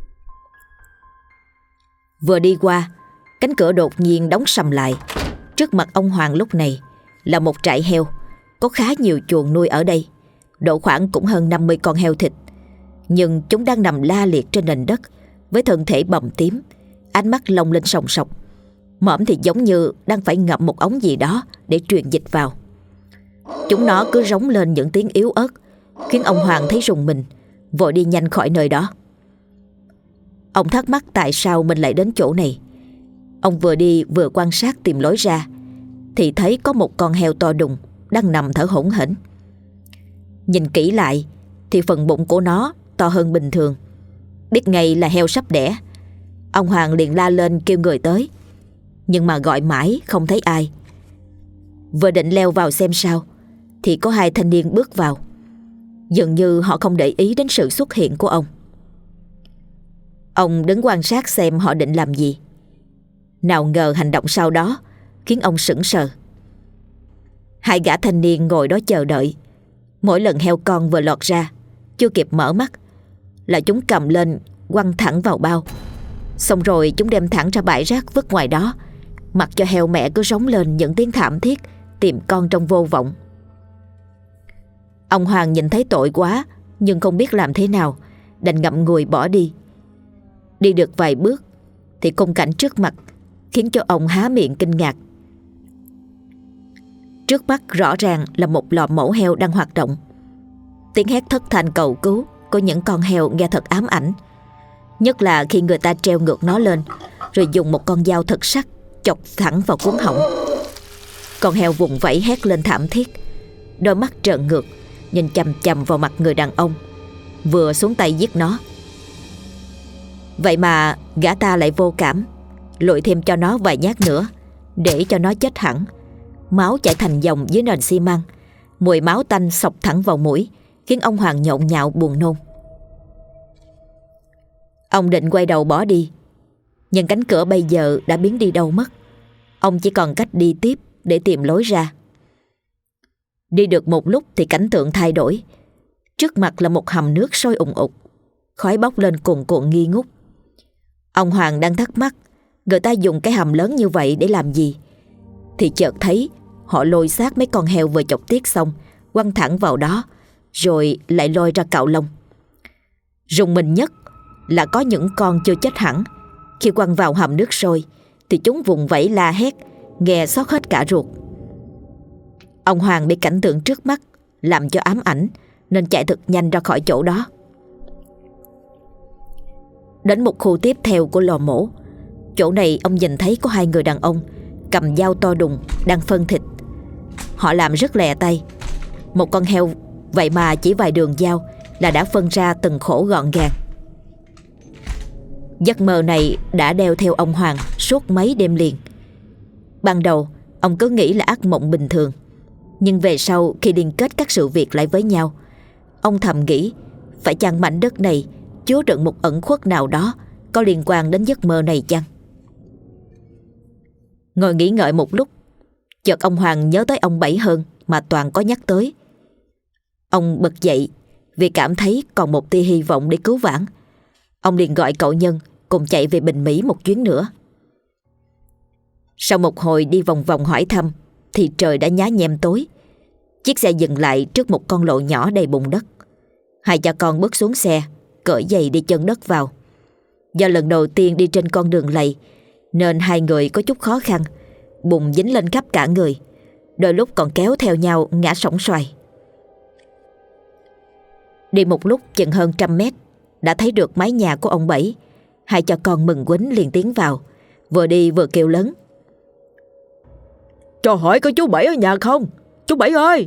Vừa đi qua, cánh cửa đột nhiên đóng sầm lại. Trước mặt ông Hoàng lúc này là một trại heo, có khá nhiều chuồng nuôi ở đây, độ khoảng cũng hơn năm mươi con heo thịt. Nhưng chúng đang nằm la liệt trên nền đất với thân thể bầm tím, ánh mắt lông lên sòng sọc, mõm thì giống như đang phải ngậm một ống gì đó để truyền dịch vào. Chúng nó cứ rống lên những tiếng yếu ớt, khiến ông Hoàng thấy rùng mình, vội đi nhanh khỏi nơi đó. Ông thắc mắc tại sao mình lại đến chỗ này. Ông vừa đi vừa quan sát tìm lối ra, thì thấy có một con heo to đùng đang nằm thở hổn hển. Nhìn kỹ lại thì phần bụng của nó to hơn bình thường, biết ngay là heo sắp đẻ. Ông Hoàng liền la lên kêu người tới, nhưng mà gọi mãi không thấy ai. Vừa định leo vào xem sao thì có hai thanh niên bước vào. Dường như họ không để ý đến sự xuất hiện của ông. Ông đứng quan sát xem họ định làm gì. Nào ngờ hành động sau đó khiến ông sững sờ. Hai gã thanh niên ngồi đó chờ đợi. Mỗi lần heo con vừa lọt ra, chưa kịp mở mắt là chúng cầm lên quăng thẳng vào bao. Xong rồi chúng đem thẳng ra bãi rác vứt ngoài đó, mặc cho heo mẹ cứ rống lên những tiếng thảm thiết tìm con trong vô vọng. Ông Hoàng nhìn thấy tội quá, nhưng không biết làm thế nào, đành ngậm ngùi bỏ đi. Đi được vài bước thì khung cảnh trước mặt khiến cho ông há miệng kinh ngạc. Trước mắt rõ ràng là một lò mổ heo đang hoạt động. Tiếng hét thất thanh cầu cứu của những con heo nghe thật ám ảnh, nhất là khi người ta treo ngược nó lên rồi dùng một con dao thật sắc chọc thẳng vào cuống họng. Con heo vùng vẫy hét lên thảm thiết, đôi mắt trợn ngược nhìn chằm chằm vào mặt người đàn ông vừa xuống tay giết nó. Vậy mà gã ta lại vô cảm, lụi thêm cho nó vài nhát nữa để cho nó chết hẳn. Máu chảy thành dòng dưới nền xi măng, mùi máu tanh xộc thẳng vào mũi, khiến ông Hoàng nhộn nhạo buồn nôn. Ông định quay đầu bỏ đi, nhưng cánh cửa bây giờ đã biến đi đâu mất. Ông chỉ còn cách đi tiếp để tìm lối ra. Đi được một lúc thì cảnh tượng thay đổi. Trước mặt là một hầm nước sôi ùn ục, khói bốc lên cuồn cuộn nghi ngút. Ông Hoàng đang thắc mắc người ta dùng cái hầm lớn như vậy để làm gì, thì chợt thấy họ lôi xác mấy con heo vừa chọc tiết xong quăng thẳng vào đó, rồi lại lôi ra cạo lông. Rùng mình nhất là có những con chưa chết hẳn, khi quăng vào hầm nước sôi thì chúng vùng vẫy la hét, nghe xót hết cả ruột. Ông Hoàng bị cảnh tượng trước mắt làm cho ám ảnh, nên chạy thật nhanh ra khỏi chỗ đó. Đến một khu tiếp theo của lò mổ. Chỗ này ông nhìn thấy có hai người đàn ông cầm dao to đùng đang phân thịt. Họ làm rất lẹ tay. Một con heo vậy mà chỉ vài đường dao là đã phân ra từng khổ gọn gàng. Giấc mơ này đã đeo theo ông Hoàng suốt mấy đêm liền. Ban đầu ông cứ nghĩ là ác mộng bình thường, nhưng về sau khi liên kết các sự việc lại với nhau, ông thầm nghĩ phải chăng mảnh đất này chứa đựng một ẩn khuất nào đó có liên quan đến giấc mơ này chăng? Ngồi nghĩ ngợi một lúc, chợt ông Hoàng nhớ tới ông Bảy Hơn mà Toàn có nhắc tới. Ông bật dậy vì cảm thấy còn một tia hy vọng để cứu vãn. Ông liền gọi cậu Nhân cùng chạy về Bình Mỹ một chuyến nữa. Sau một hồi đi vòng vòng hỏi thăm thì trời đã nhá nhem tối. Chiếc xe dừng lại trước một con lộ nhỏ đầy bùn đất. Hai cha con bước xuống xe, cởi giày đi chân đất vào. Do lần đầu tiên đi trên con đường lầy nên hai người có chút khó khăn, bùn dính lên khắp cả người, đôi lúc còn kéo theo nhau ngã sóng xoài. Đi một lúc chừng hơn trăm mét đã thấy được mái nhà của ông Bảy. Hai cha con mừng quýnh liền tiến vào, vừa đi vừa kêu lớn: "Cho hỏi có chú Bảy ở nhà không? Chú Bảy ơi!"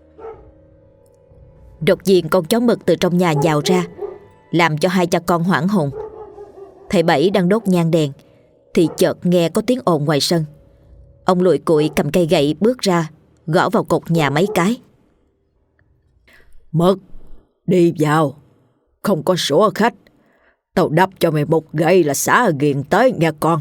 Đột nhiên con chó mực từ trong nhà nhào ra, làm cho hai cha con hoảng hồn. Thầy Bảy đang đốt nhang đèn thì chợt nghe có tiếng ồn ngoài sân. Ông lùi cụi cầm cây gậy bước ra, gõ vào cột nhà mấy cái. "Mực, đi vào, không có sủa khách. Tao đập cho mày một gậy là xả ghiền tới nghe con."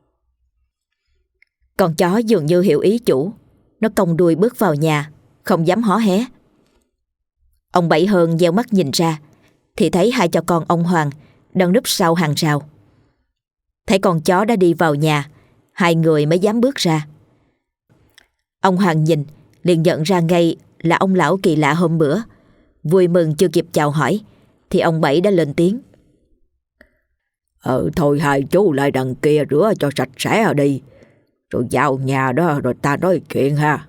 Con chó dường như hiểu ý chủ, nó cong đuôi bước vào nhà, không dám hó hé. Ông Bảy Hơn gieo mắt nhìn ra thì thấy hai cha con ông Hoàng đang núp sau hàng rào. Thấy con chó đã đi vào nhà, hai người mới dám bước ra. Ông Hoàng nhìn liền nhận ra ngay là ông lão kỳ lạ hôm bữa. Vui mừng chưa kịp chào hỏi thì ông Bảy đã lên tiếng: "Ờ thôi hai chú lại đằng kia rửa cho sạch sẽ ở đi, rồi vào nhà đó rồi ta nói chuyện ha."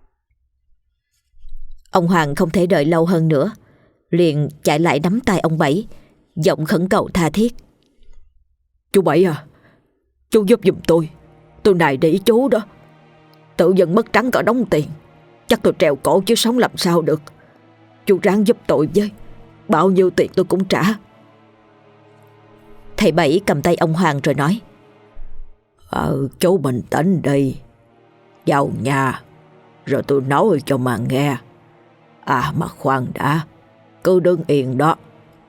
Ông Hoàng không thể đợi lâu hơn nữa, liền chạy lại nắm tay ông Bảy, giọng khẩn cầu tha thiết: "Chú Bảy à, chú giúp giùm tôi. Tôi nài nỉ chú đó. Tự dưng mất trắng cả đống tiền, chắc tôi treo cổ chứ sống làm sao được. Chú ráng giúp tôi với, bao nhiêu tiền tôi cũng trả." Thầy Bảy cầm tay ông Hoàng rồi nói: Ờ chú bình tĩnh đi, vào nhà rồi tôi nói cho mà nghe. À mà khoan đã, cứ đứng yên đó.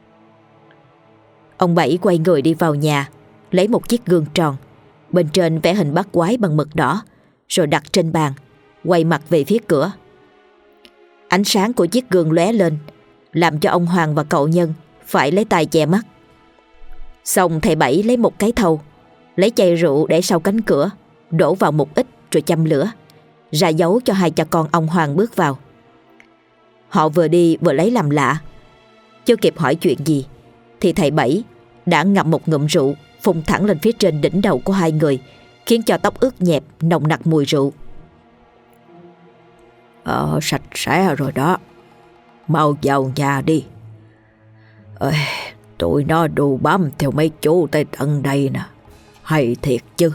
Ông Bảy quay người đi vào nhà, lấy một chiếc gương tròn, bên trên vẽ hình bát quái bằng mực đỏ, rồi đặt trên bàn, quay mặt về phía cửa. Ánh sáng của chiếc gương lóe lên, làm cho ông Hoàng và cậu Nhân phải lấy tay che mắt. Xong thầy Bảy lấy một cái thau, lấy chai rượu để sau cánh cửa, đổ vào một ít rồi châm lửa, ra dấu cho hai cha con ông Hoàng bước vào. Họ vừa đi vừa lấy làm lạ. Chưa kịp hỏi chuyện gì thì thầy Bảy đã ngậm một ngụm rượu phun thẳng lên phía trên đỉnh đầu của hai người, khiến cho tóc ướt nhẹp, nồng nặc mùi rượu. Ờ, sạch sẽ rồi đó. Mau vào nhà đi. Ê, tụi nó đù bám theo mấy chú tới tận đây nè. Hay thiệt chứ.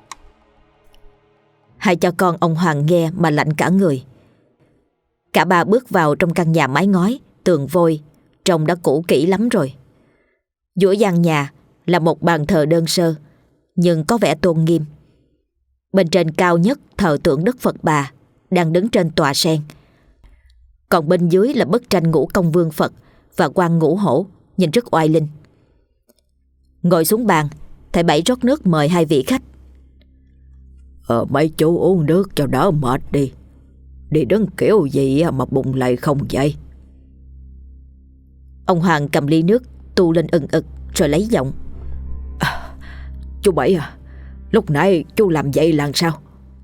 Hai cha con ông Hoàng nghe mà lạnh cả người. Cả ba bước vào trong căn nhà mái ngói, tường vôi, trông đã cũ kỹ lắm rồi. Giữa gian nhà là một bàn thờ đơn sơ, nhưng có vẻ tôn nghiêm. Bên trên cao nhất thờ tượng Đức Phật Bà đang đứng trên tòa sen. Còn bên dưới là bức tranh Ngũ Công Vương Phật và quan Ngũ Hổ, nhìn rất oai linh. Ngồi xuống bàn, thầy Bảy rót nước mời hai vị khách. Ờ, mấy chú uống nước cho đỡ mệt đi. Đi đứng kiểu gì mà bụng lầy không vậy? Ông Hoàng cầm ly nước tu lên ừng ực rồi lấy giọng. À, chú Bảy à, lúc nãy chú làm vậy là sao?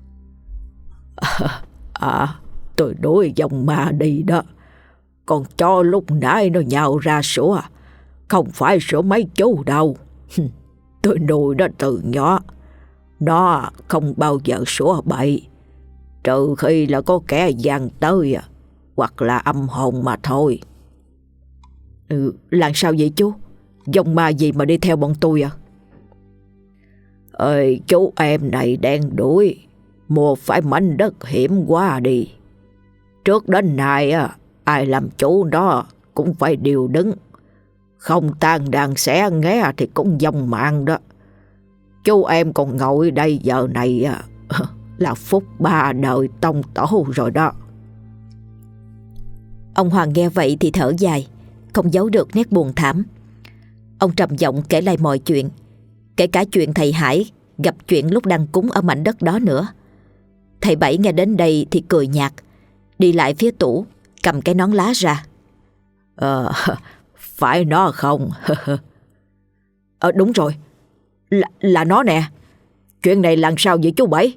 À, à tôi đuổi dòng ma đi đó. Còn cho lúc nãy nó nhào ra sủa, không phải sủa mấy chú đâu. Tôi nuôi nó từ nhỏ, nó không bao giờ sủa bậy, trừ khi là có kẻ gian tới hoặc là âm hồn mà thôi. Ừ, làm sao vậy chú? Dòng ma gì mà đi theo bọn tôi à? Ơi, chú em này đen đuổi, mua phải mảnh đất hiểm quá đi. Trước đến nay ai làm chủ đó cũng phải điều đứng, không tan đàn xẻ nghé thì cũng vong mạng đó. Chú em còn ngồi đây giờ này là phúc ba đời tông tổ rồi đó. Ông Hoàng nghe vậy thì thở dài, không giấu được nét buồn thảm. Ông trầm giọng kể lại mọi chuyện, kể cả chuyện thầy Hải gặp chuyện lúc đang cúng ở mảnh đất đó nữa. Thầy Bảy nghe đến đây thì cười nhạt, đi lại phía tủ, cầm cái nón lá ra. Ờ, phải nó không? Ờ đúng rồi, là, là nó nè. Chuyện này làm sao vậy chú Bảy?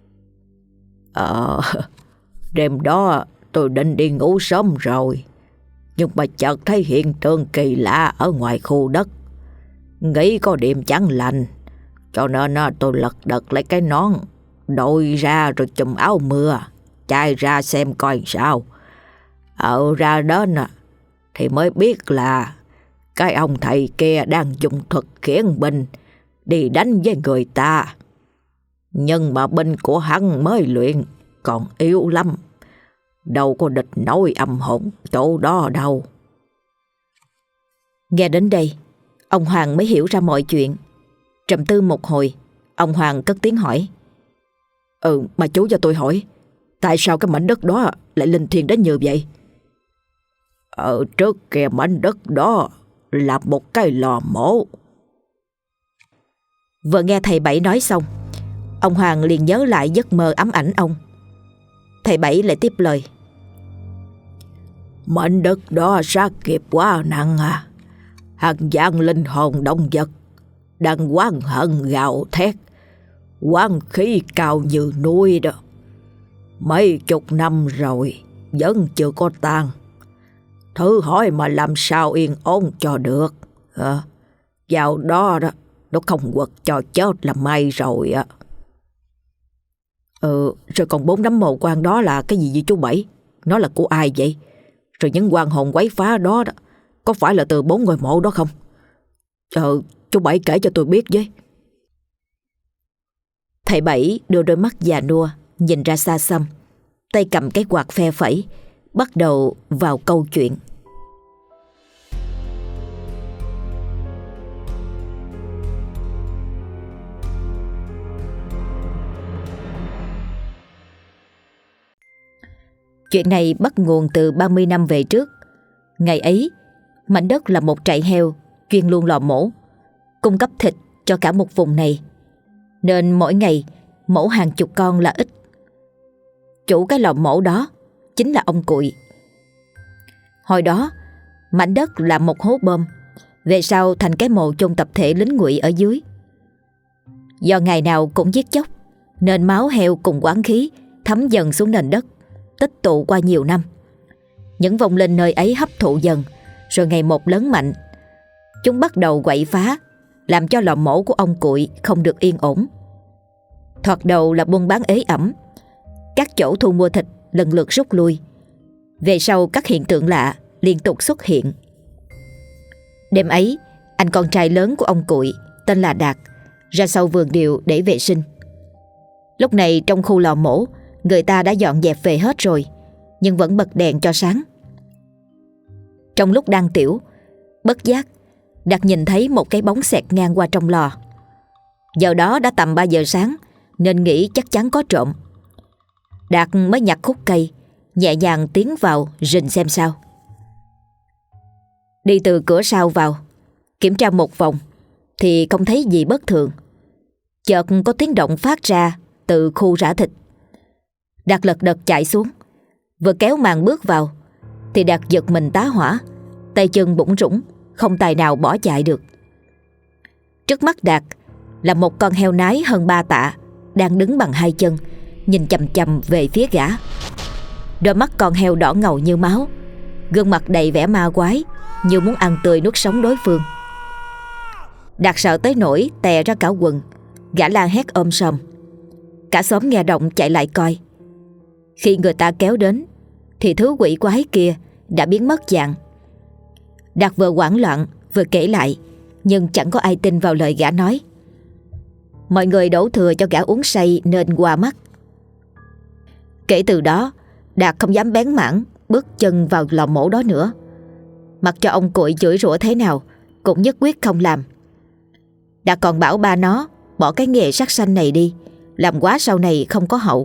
Ờ, đêm đó tôi định đi ngủ sớm rồi, nhưng mà chợt thấy hiện tượng kỳ lạ ở ngoài khu đất. Nghĩ có điểm chẳng lành, cho nên tôi lật đật lấy cái nón, đội ra rồi chùm áo mưa, chạy ra xem coi sao. Ở ra đó nè, thì mới biết là cái ông thầy kia đang dùng thuật khiển binh đi đánh với người ta. Nhưng mà binh của hắn mới luyện, còn yếu lắm, đâu có địch nổi âm hồn chỗ đó đâu. Nghe đến đây, ông Hoàng mới hiểu ra mọi chuyện. Trầm tư một hồi, ông Hoàng cất tiếng hỏi. Ừ, mà chú cho tôi hỏi, tại sao cái mảnh đất đó lại linh thiêng đến như vậy? Ở trước kia mảnh đất đó là một cái lò mổ. Vừa nghe thầy Bảy nói xong, ông Hoàng liền nhớ lại giấc mơ ám ảnh ông. Thầy Bảy lại tiếp lời. Mảnh đất đó sát nghiệp quá nặng à. Hàng vạn linh hồn động vật đang oán hận gào thét, oán khí cao như núi đó. Mấy chục năm rồi vẫn chưa có tan. Thử hỏi mà làm sao yên ổn cho được à, vào đó đó nó không quật cho chết là may rồi á. Ừ, rồi còn bốn nắm mồ quan đó là cái gì vậy chú Bảy? Nó là của ai vậy? Rồi những quan hồn quấy phá đó, đó có phải là từ bốn ngôi mộ đó không? Ờ, chú Bảy kể cho tôi biết với. Thầy Bảy đưa đôi mắt già nua nhìn ra xa xăm, tay cầm cái quạt phe phẩy, bắt đầu vào câu chuyện. Chuyện này bắt nguồn từ ba mươi năm về trước. Ngày ấy, mảnh đất là một trại heo chuyên luôn lò mổ, cung cấp thịt cho cả một vùng này, nên mỗi ngày mổ hàng chục con là ít. Chủ cái lò mổ đó chính là ông Cụi. Hồi đó, mảnh đất là một hố bom, về sau thành cái mồ chôn tập thể lính Ngụy ở dưới. Do ngày nào cũng giết chóc, nên máu heo cùng oán khí thấm dần xuống nền đất, tích tụ qua nhiều năm. Những vong linh nơi ấy hấp thụ dần, rồi ngày một lớn mạnh. Chúng bắt đầu quậy phá, làm cho lò mổ của ông Cụi không được yên ổn. Thoạt đầu là buôn bán ế ẩm, các chỗ thu mua thịt lần lượt rút lui. Về sau các hiện tượng lạ liên tục xuất hiện. Đêm ấy, anh con trai lớn của ông Cụi tên là Đạt ra sau vườn điều để vệ sinh. Lúc này trong khu lò mổ, người ta đã dọn dẹp về hết rồi, nhưng vẫn bật đèn cho sáng. Trong lúc đang tiểu, bất giác Đạt nhìn thấy một cái bóng xẹt ngang qua trong lò. Giờ đó đã tầm ba giờ sáng, nên nghĩ chắc chắn có trộm. Đạt mới nhặt khúc cây, nhẹ nhàng tiến vào rình xem sao. Đi từ cửa sau vào, kiểm tra một vòng thì không thấy gì bất thường. Chợt có tiếng động phát ra từ khu rã thịt. Đạt lật đật chạy xuống, vừa kéo màn bước vào thì Đạt giật mình tá hỏa, tay chân bủn rủn, không tài nào bỏ chạy được. Trước mắt Đạt là một con heo nái hơn ba tạ đang đứng bằng hai chân, nhìn chằm chằm về phía gã. Đôi mắt con heo đỏ ngầu như máu, gương mặt đầy vẻ ma quái, như muốn ăn tươi nuốt sống đối phương. Đạt sợ tới nỗi tè ra cả quần, gã la hét ôm sòm. Cả xóm nghe động chạy lại coi. Khi người ta kéo đến thì thứ quỷ quái kia đã biến mất dạng. Đạt vừa hoảng loạn vừa kể lại, nhưng chẳng có ai tin vào lời gã nói. Mọi người đổ thừa cho gã uống say nên qua mắt. Kể từ đó, Đạt không dám bén mảng bước chân vào lò mổ đó nữa. Mặc cho ông Cụi chửi rủa thế nào cũng nhất quyết không làm. Đạt còn bảo ba nó bỏ cái nghề sát sanh này đi, làm quá sau này không có hậu.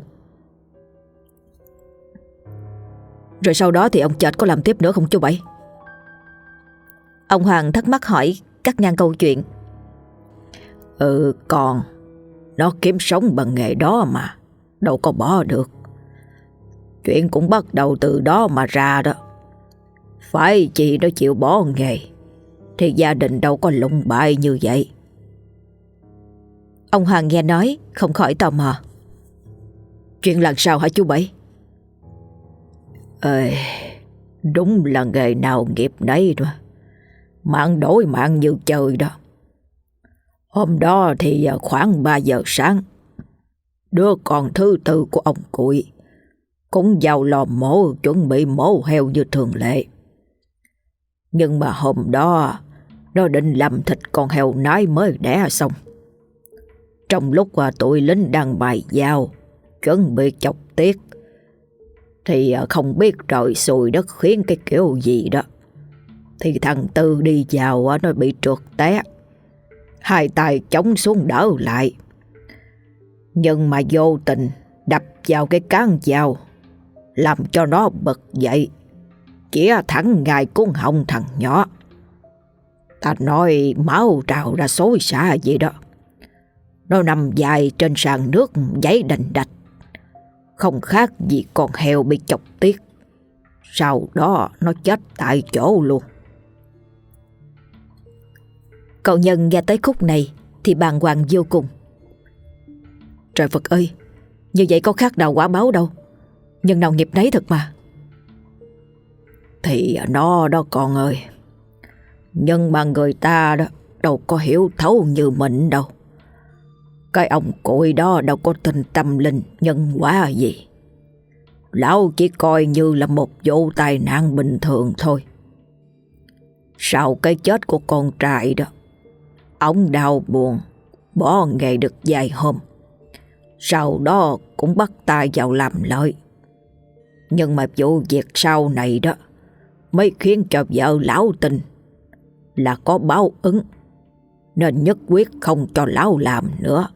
Rồi sau đó thì ông chợt có làm tiếp nữa không chú Bảy? Ông Hoàng thắc mắc hỏi, cắt ngang câu chuyện. Ừ còn, nó kiếm sống bằng nghề đó mà, đâu có bỏ được. Chuyện cũng bắt đầu từ đó mà ra đó. Phải chị nó chịu bỏ nghề thì gia đình đâu có lụng bại như vậy. Ông Hoàng nghe nói không khỏi tò mò. Chuyện lần sau hả chú Bảy? Ê, đúng là nghề nào nghiệp nấy rồi. Mạng đổi mạng như trời đó. Hôm đó thì khoảng ba giờ sáng, đứa con thứ tư của ông Cụi cũng vào lò mổ chuẩn bị mổ heo như thường lệ. Nhưng mà hôm đó nó định làm thịt con heo nái mới đẻ xong. Trong lúc tụi lính đang bài dao chuẩn bị chọc tiết thì không biết trời xui đất khiến cái kiểu gì đó, thì thằng Tư đi vào nó bị trượt té, hai tay chống xuống đỡ lại, nhưng mà vô tình đập vào cái cán dao làm cho nó bật dậy, chĩa thẳng ngay cuốn họng thằng nhỏ. Ta nói máu trào ra xối xả vậy đó. Nó nằm dài trên sàn nước giấy đành đạch, không khác gì con heo bị chọc tiết. Sau đó nó chết tại chỗ luôn. Cậu Nhân nghe tới khúc này thì bàng hoàng vô cùng. Trời Phật ơi, như vậy có khác nào quả báo đâu, nhưng nào nghiệp nấy thật mà. Thì nó đó con ơi, nhưng mà người ta đó đâu có hiểu thấu như mình đâu. Cái ông Cụi đó đâu có tin tâm linh nhân quả gì. Lão chỉ coi như là một vụ tai nạn bình thường thôi. Sau cái chết của con trai đó, ông đau buồn, bỏ nghề được vài hôm. Sau đó cũng bắt tay vào làm lợi. Nhưng mà vụ việc sau này đó mới khiến cho vợ lão tin là có báo ứng, nên nhất quyết không cho lão làm nữa.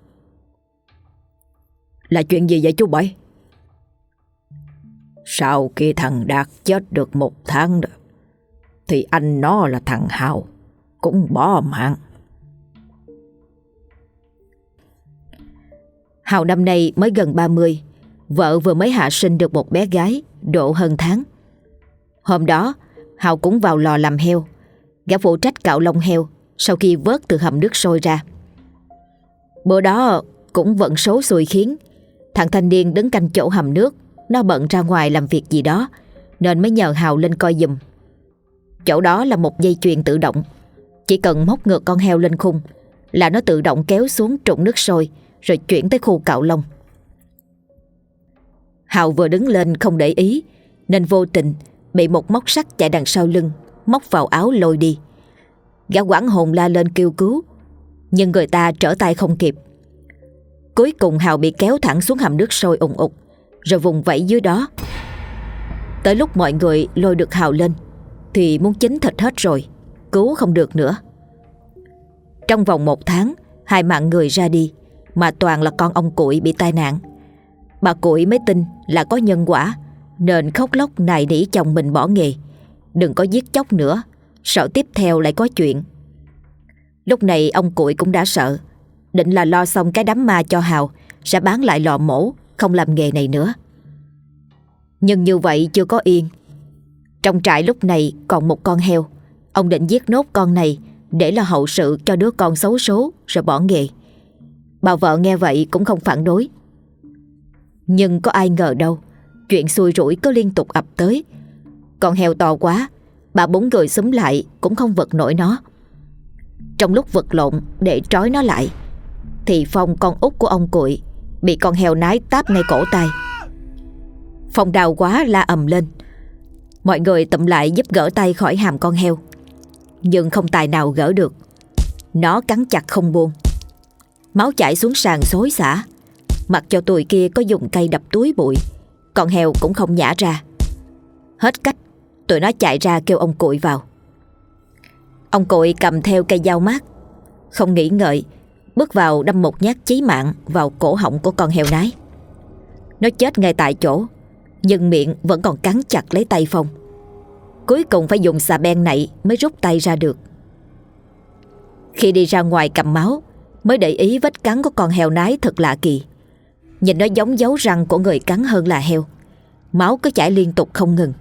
Là chuyện gì vậy chú Bảy? Sau khi thằng Đạt chết được một tháng đó, thì anh nó là thằng Hào cũng bỏ mạng. Hào năm nay mới gần ba mươi, vợ vừa mới hạ sinh được một bé gái độ hơn tháng. Hôm đó Hào cũng vào lò làm heo. Gã phụ trách cạo lông heo sau khi vớt từ hầm nước sôi ra. Bữa đó cũng vận số xui khiến thằng thanh niên đứng canh chỗ hầm nước, nó bận ra ngoài làm việc gì đó nên mới nhờ Hào lên coi giùm. Chỗ đó là một dây chuyền tự động, chỉ cần móc ngược con heo lên khung là nó tự động kéo xuống trụng nước sôi rồi chuyển tới khu cạo lông. Hào vừa đứng lên không để ý nên vô tình bị một móc sắt chạy đằng sau lưng móc vào áo lôi đi. Gã hoảng hồn la lên kêu cứu, nhưng người ta trở tay không kịp. Cuối cùng Hào bị kéo thẳng xuống hầm nước sôi ùn ục rồi vùng vẫy dưới đó. Tới lúc mọi người lôi được Hào lên thì muốn chín thịt hết rồi, cứu không được nữa. Trong vòng một tháng, hai mạng người ra đi, mà toàn là con ông Cụi bị tai nạn. Bà Cụi mới tin là có nhân quả nên khóc lóc nài nỉ chồng mình bỏ nghề, đừng có giết chóc nữa, sợ tiếp theo lại có chuyện. Lúc này ông Cụi cũng đã sợ, định là lo xong cái đám ma cho Hào sẽ bán lại lò mổ, không làm nghề này nữa. Nhưng như vậy chưa có yên. Trong trại lúc này còn một con heo, ông định giết nốt con này để lo hậu sự cho đứa con xấu số rồi bỏ nghề. Bà vợ nghe vậy cũng không phản đối. Nhưng có ai ngờ đâu, chuyện xui rủi cứ liên tục ập tới. Con heo to quá, bà bốn người xúm lại cũng không vật nổi nó. Trong lúc vật lộn để trói nó lại thì Phong, con út của ông Cụi, bị con heo nái táp ngay cổ tay. Phong đau quá la ầm lên. Mọi người tụm lại giúp gỡ tay khỏi hàm con heo, nhưng không tài nào gỡ được. Nó cắn chặt không buông. Máu chảy xuống sàn xối xả. Mặc cho tụi kia có dùng cây đập túi bụi, con heo cũng không nhả ra. Hết cách, tụi nó chạy ra kêu ông Cụi vào. Ông Cụi cầm theo cây dao mát, không nghĩ ngợi bước vào đâm một nhát chí mạng vào cổ họng của con heo nái. Nó chết ngay tại chỗ, nhưng miệng vẫn còn cắn chặt lấy tay Phong. Cuối cùng phải dùng xà beng nạy mới rút tay ra được. Khi đi ra ngoài cầm máu mới để ý vết cắn của con heo nái thật lạ kỳ. Nhìn nó giống dấu răng của người cắn hơn là heo. Máu cứ chảy liên tục không ngừng.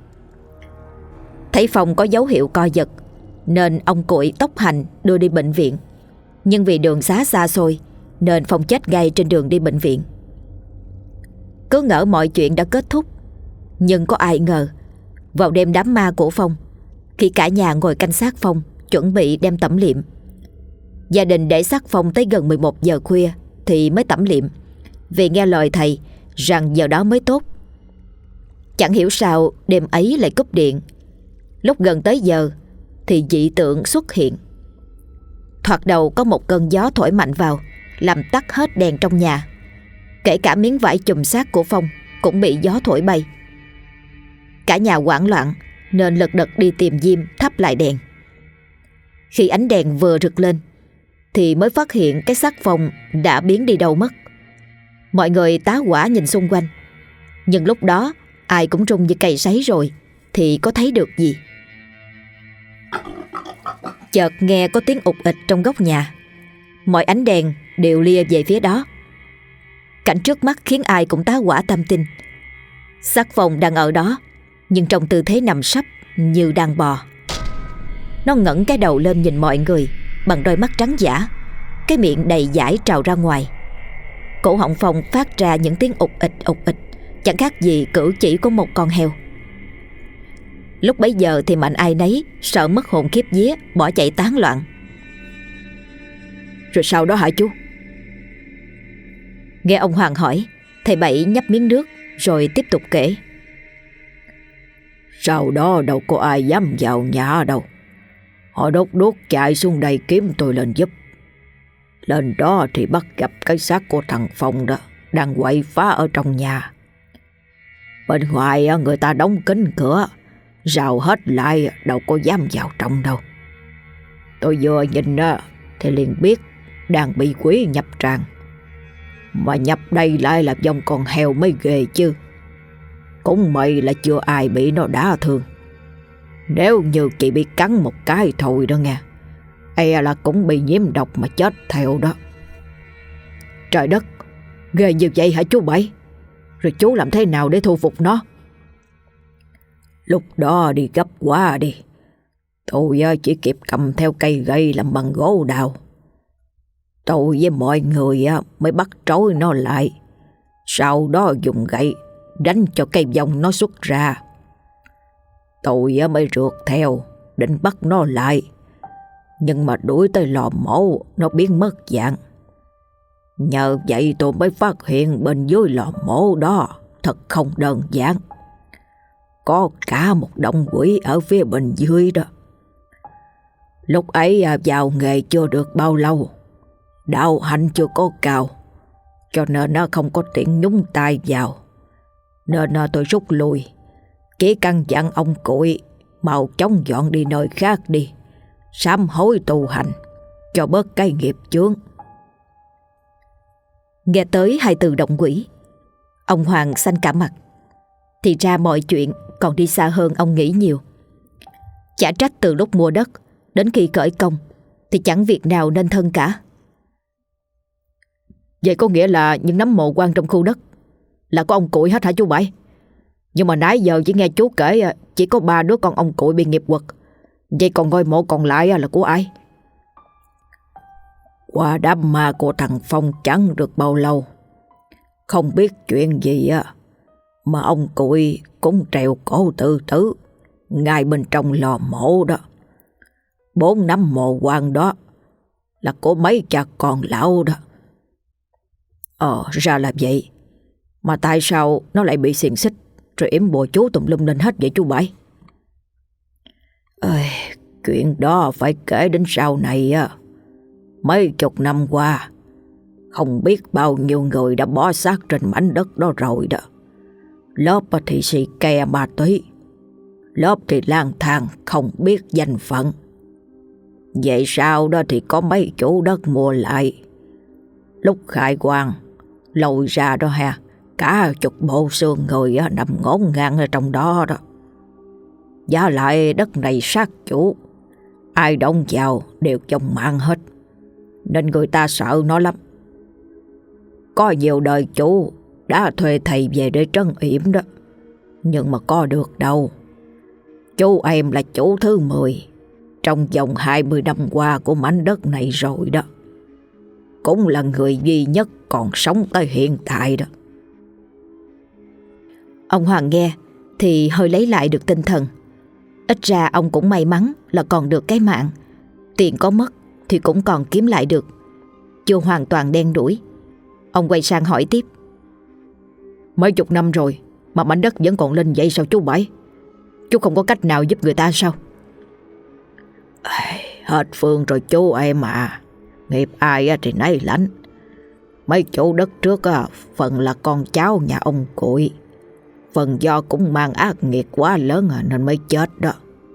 Thấy Phong có dấu hiệu co giật nên ông Cụi tốc hành đưa đi bệnh viện. Nhưng vì đường xá xa xôi nên Phong chết ngay trên đường đi bệnh viện. Cứ ngỡ mọi chuyện đã kết thúc, nhưng có ai ngờ vào đêm đám ma của Phong, khi cả nhà ngồi canh xác Phong chuẩn bị đem tẩm liệm, gia đình để xác Phong tới gần mười một giờ khuya thì mới tẩm liệm, vì nghe lời thầy rằng giờ đó mới tốt. Chẳng hiểu sao đêm ấy lại cúp điện. Lúc gần tới giờ thì dị tượng xuất hiện. Thoạt đầu có một cơn gió thổi mạnh vào, làm tắt hết đèn trong nhà. Kể cả miếng vải chùm xác của Phong cũng bị gió thổi bay. Cả nhà hoảng loạn nên lật đật đi tìm diêm thắp lại đèn. Khi ánh đèn vừa rực lên thì mới phát hiện cái xác Phong đã biến đi đâu mất. Mọi người tá hỏa nhìn xung quanh, nhưng lúc đó ai cũng run như cày sấy rồi, thì có thấy được gì. Chợt nghe có tiếng ụt ịch trong góc nhà. Mọi ánh đèn đều lia về phía đó. Cảnh trước mắt khiến ai cũng tá hỏa tâm tin. Xác Phong đang ở đó, nhưng trong tư thế nằm sấp như đang bò. Nó ngẩng cái đầu lên nhìn mọi người bằng đôi mắt trắng dã, cái miệng đầy dãi trào ra ngoài. Cổ họng Phong phát ra những tiếng ụt ịch ụt ịch, chẳng khác gì cử chỉ của một con heo. Lúc bấy giờ thì mạnh ai nấy sợ mất hồn khiếp vía, bỏ chạy tán loạn. Rồi sau đó hả chú? Nghe ông Hoàng hỏi, thầy Bảy nhấp miếng nước rồi tiếp tục kể. Sau đó đâu có ai dám vào nhà đâu. Họ đốt đốt chạy xuống đây kiếm tôi lên giúp. Lên đó thì bắt gặp cái xác của thằng Phong đó đang quậy phá ở trong nhà. Bên ngoài người ta đóng kín cửa, rào hết lại, đâu có dám vào trong đâu. Tôi vừa nhìn thì liền biết đang bị quỷ nhập tràng. Mà nhập đây lại là dòng con heo mới ghê chứ. Cũng may là chưa ai bị nó đả thương. Nếu như chị bị cắn một cái thôi đó nghe, e là cũng bị nhiễm độc mà chết theo đó. Trời đất, ghê như vậy hả chú Bảy? Rồi chú làm thế nào để thu phục nó? Lúc đó đi gấp quá đi, tôi chỉ kịp cầm theo cây gậy làm bằng gỗ đào. Tôi với mọi người mới bắt trói nó lại, sau đó dùng gậy đánh cho cây vòng nó xuất ra. Tôi mới rượt theo định bắt nó lại, nhưng mà đuổi tới lò mổ nó biến mất dạng. Nhờ vậy tôi mới phát hiện bên dưới lò mổ đó thật không đơn giản, có cả một động quỷ ở phía bên dưới đó. Lúc ấy vào nghề chưa được bao lâu, đạo hạnh chưa có cao, cho nên nó không có tiện nhúng tay vào, nên tôi rút lui, chỉ căn dặn ông Cụi mau chóng dọn đi nơi khác đi, sám hối tu hành cho bớt cái nghiệp chướng. Nghe tới hai từ động quỷ, ông Hoàng xanh cả mặt. Thì ra mọi chuyện còn đi xa hơn ông nghĩ nhiều. Chả trách từ lúc mua đất đến khi khởi công thì chẳng việc nào nên thân cả. Vậy có nghĩa là những nấm mộ quan trong khu đất là có ông Cụi hết hả chú Bảy? Nhưng mà nãy giờ chỉ nghe chú kể chỉ có ba đứa con ông Cụi bị nghiệp quật. Vậy còn ngôi mộ còn lại là của ai? Qua đám ma của thằng Phong chẳng được bao lâu, không biết chuyện gì mà ông Cụi cũng trèo cổ tự tử ngay bên trong lò mộ đó. Bốn nấm mộ quan đó là của mấy cha con lão đó. Ờ ra là vậy. Mà tại sao nó lại bị xiềng xích rồi yểm bùa chú tùm lum lên hết vậy chú Bảy? Ơi, chuyện đó phải kể đến sau này á. Mấy chục năm qua, không biết bao nhiêu người đã bỏ xác trên mảnh đất đó rồi đó. Lớp thì xì ke ma túy, lớp thì lang thang không biết danh phận. Vậy sau đó thì có mấy chủ đất mua lại. Lúc khai quang lôi ra đó ha, cả chục bộ xương người nằm ngổn ngang ở trong đó đó. Giá lại đất này sát chủ, ai động vào đều trông mạng hết, nên người ta sợ nó lắm. Có nhiều đời chủ đã thuê thầy về để trấn yểm đó, nhưng mà có được đâu. Chú em là chủ thứ mười trong vòng hai mươi năm qua của mảnh đất này rồi đó. Cũng là người duy nhất còn sống tới hiện tại đó. Ông Hoàng nghe thì hơi lấy lại được tinh thần. Ít ra ông cũng may mắn là còn được cái mạng. Tiền có mất thì cũng còn kiếm lại được, chưa hoàn toàn đen đủi. Ông quay sang hỏi tiếp. Mấy chục năm rồi mà mảnh đất vẫn còn lên vậy sao chú Bảy? Chú không có cách nào giúp người ta sao? Hết phương rồi chú em à. Nghiệp ai thì nấy lãnh. Mấy chủ đất trước phần là con cháu nhà ông Cụi, phần do cũng mang ác nghiệt quá lớn nên mới chết đó.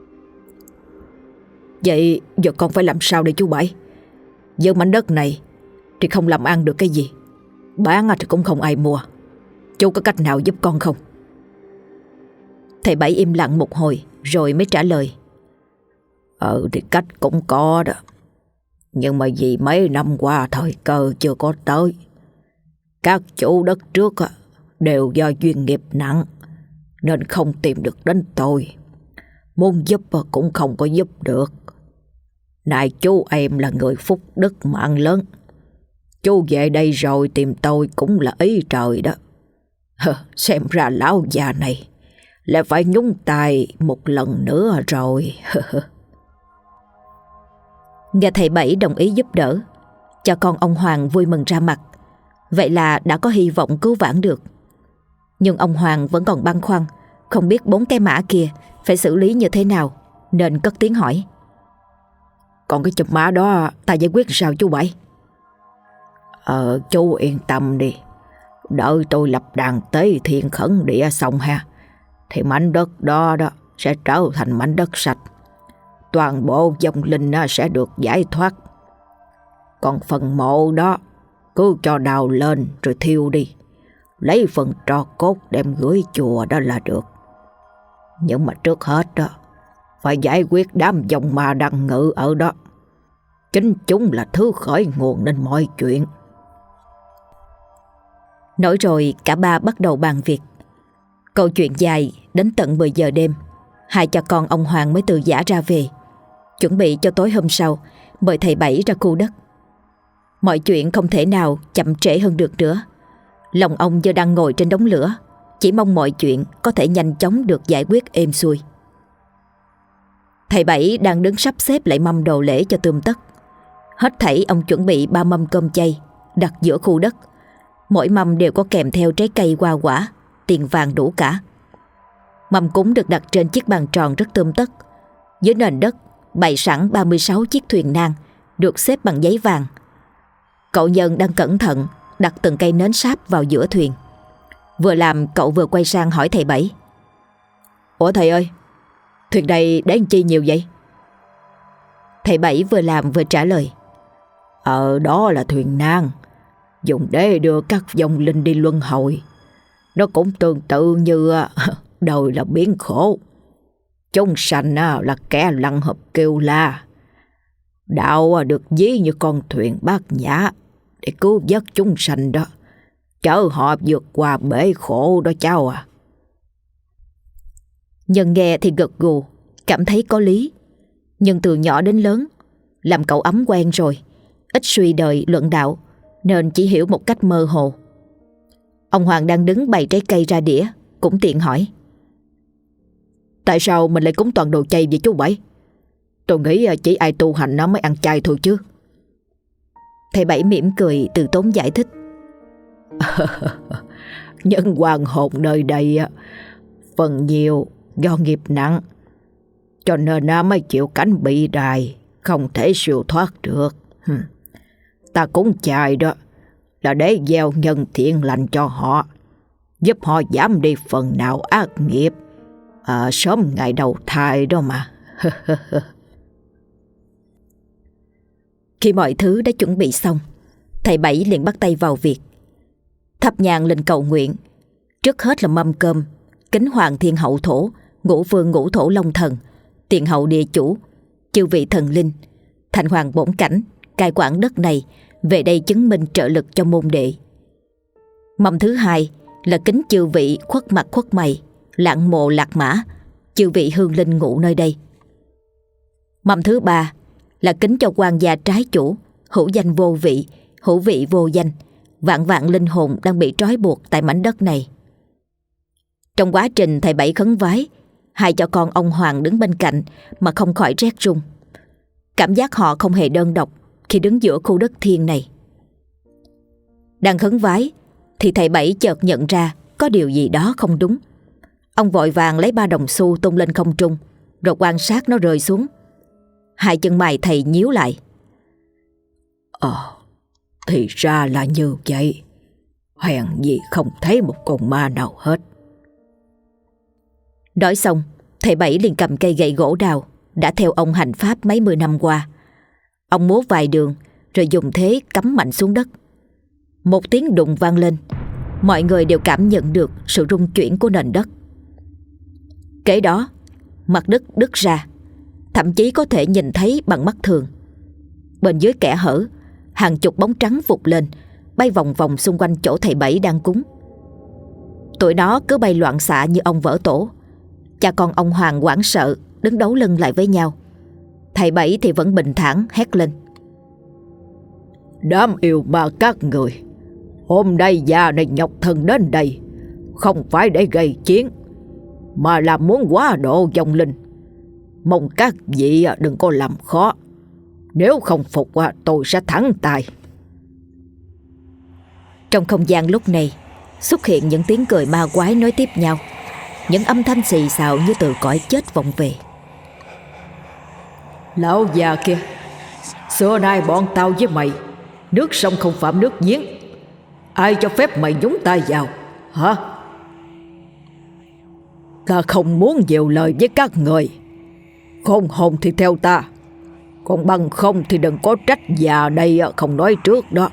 Vậy giờ con phải làm sao đây chú Bảy? Giờ mảnh đất này thì không làm ăn được cái gì, bán thì cũng không ai mua. Chú có cách nào giúp con không? Thầy Bảy im lặng một hồi rồi mới trả lời. Ừ thì cách cũng có đó, nhưng mà vì mấy năm qua thời cơ chưa có tới. Các chủ đất trước đều do duyên nghiệp nặng nên không tìm được đến tôi. Muốn giúp cũng không có giúp được. Này chú em là người phúc đức mạng lớn, chú về đây rồi tìm tôi cũng là ý trời đó. Xem ra lão già này lại phải nhúng tay một lần nữa rồi. Nghe thầy Bảy đồng ý giúp đỡ, cho con ông Hoàng vui mừng ra mặt. Vậy là đã có hy vọng cứu vãn được. Nhưng ông Hoàng vẫn còn băn khoăn, không biết bốn cái mã kia phải xử lý như thế nào, nên cất tiếng hỏi. Còn cái chùm mã đó ta giải quyết sao chú Bảy? Ờ chú yên tâm đi, đợi tôi lập đàn tế thiện khẩn địa xong ha, thì mảnh đất đó đó sẽ trở thành mảnh đất sạch. Toàn bộ vong linh sẽ được giải thoát. Còn phần mộ đó cứ cho đào lên rồi thiêu đi, lấy phần tro cốt đem gửi chùa đó là được. Nhưng mà trước hết đó phải giải quyết đám dòng ma đang ngự ở đó. Chính chúng là thứ khởi nguồn nên mọi chuyện. Nói rồi cả ba bắt đầu bàn việc. Câu chuyện dài đến tận mười giờ đêm, hai cha con ông Hoàng mới từ giã ra về, chuẩn bị cho tối hôm sau mời thầy Bảy ra khu đất. Mọi chuyện không thể nào chậm trễ hơn được nữa. Lòng ông như đang ngồi trên đống lửa, chỉ mong mọi chuyện có thể nhanh chóng được giải quyết êm xuôi. Thầy Bảy đang đứng sắp xếp lại mâm đồ lễ cho tươm tất. Hết thảy ông chuẩn bị ba mâm cơm chay đặt giữa khu đất. Mỗi mâm đều có kèm theo trái cây hoa quả, tiền vàng đủ cả. Mâm cúng được đặt trên chiếc bàn tròn rất tươm tất. Dưới nền đất bày sẵn ba mươi sáu chiếc thuyền nang được xếp bằng giấy vàng. Cậu Nhân đang cẩn thận đặt từng cây nến sáp vào giữa thuyền. Vừa làm cậu vừa quay sang hỏi thầy Bảy: Ủa thầy ơi, thuyền này để làm chi nhiều vậy? Thầy Bảy vừa làm vừa trả lời: Ờ đó là thuyền nang, dùng để đưa các vong linh đi luân hồi. Nó cũng tương tự như đời là biến khổ, chúng sanh là kẻ lăng hợp kêu la. Đạo được ví như con thuyền bát nhã để cứu vớt chúng sanh đó, chở họ vượt qua bể khổ đó cháu à. Nhân nghe thì gật gù, cảm thấy có lý. Nhưng từ nhỏ đến lớn, làm cậu ấm quen rồi, ít suy đời luận đạo, nên chỉ hiểu một cách mơ hồ. Ông Hoàng đang đứng bày trái cây ra đĩa, cũng tiện hỏi: Tại sao mình lại cúng toàn đồ chay vậy chú Bảy? Tôi nghĩ chỉ ai tu hành nó mới ăn chay thôi chứ. Thầy Bảy mỉm cười từ tốn giải thích: Nhân hoàng hồn nơi đây phần nhiều do nghiệp nặng, cho nên nó mới chịu cảnh bị đày, không thể siêu thoát được. Ta cúng chay đó là để gieo nhân thiện lành cho họ, giúp họ giảm đi phần nào ác nghiệp, à, sớm ngày đầu thai đó mà. Khi mọi thứ đã chuẩn bị xong, thầy Bảy liền bắt tay vào việc. Thắp nhang lên cầu nguyện. Trước hết là mâm cơm, kính hoàng thiên hậu thổ, ngũ vương ngũ thổ long thần, tiền hậu địa chủ, chư vị thần linh, thành hoàng bổn cảnh, cai quản đất này, về đây chứng minh trợ lực cho môn đệ. Mâm thứ hai là kính chư vị khuất mặt khuất mày, lạng mộ lạc mã, chư vị hương linh ngụ nơi đây. Mâm thứ ba là kính cho quan gia trái chủ, hữu danh vô vị, hữu vị vô danh, vạn vạn linh hồn đang bị trói buộc tại mảnh đất này. Trong quá trình thầy Bảy khấn vái, hai cha con ông Hoàng đứng bên cạnh mà không khỏi rét run. Cảm giác họ không hề đơn độc khi đứng giữa khu đất thiêng này. Đang khấn vái thì thầy Bảy chợt nhận ra có điều gì đó không đúng. Ông vội vàng lấy ba đồng xu tung lên không trung, rồi quan sát nó rơi xuống. Hai chân mày thầy nhíu lại. Ờ, thì ra là như vậy. Hèn gì không thấy một con ma nào hết. Nói xong, thầy Bảy liền cầm cây gậy gỗ đào đã theo ông hành pháp mấy mươi năm qua. Ông múa vài đường rồi dùng thế cắm mạnh xuống đất. Một tiếng đùng vang lên, mọi người đều cảm nhận được sự rung chuyển của nền đất. Kế đó, mặt đất đứt ra, thậm chí có thể nhìn thấy bằng mắt thường. Bên dưới kẽ hở, hàng chục bóng trắng vụt lên, bay vòng vòng xung quanh chỗ thầy Bảy đang cúng. Tụi nó cứ bay loạn xạ như ông vỡ tổ. Cha con ông Hoàng hoảng sợ, đứng đấu lưng lại với nhau. Thầy Bảy thì vẫn bình thản hét lên: Đám yêu ma các người, hôm nay già này nhọc thân đến đây không phải để gây chiến, mà là muốn quá độ vong linh. Mong các vị đừng có làm khó, nếu không phục tôi sẽ thẳng tay. Trong không gian lúc này xuất hiện những tiếng cười ma quái nối tiếp nhau, những âm thanh xì xào như từ cõi chết vọng về. Lão già kia, xưa nay bọn tao với mày nước sông không phạm nước giếng, ai cho phép mày nhúng tay vào hả? Ta không muốn nhiều lời với các người. Khôn hồn thì theo ta, còn bằng không thì đừng có trách già đây không nói trước đó.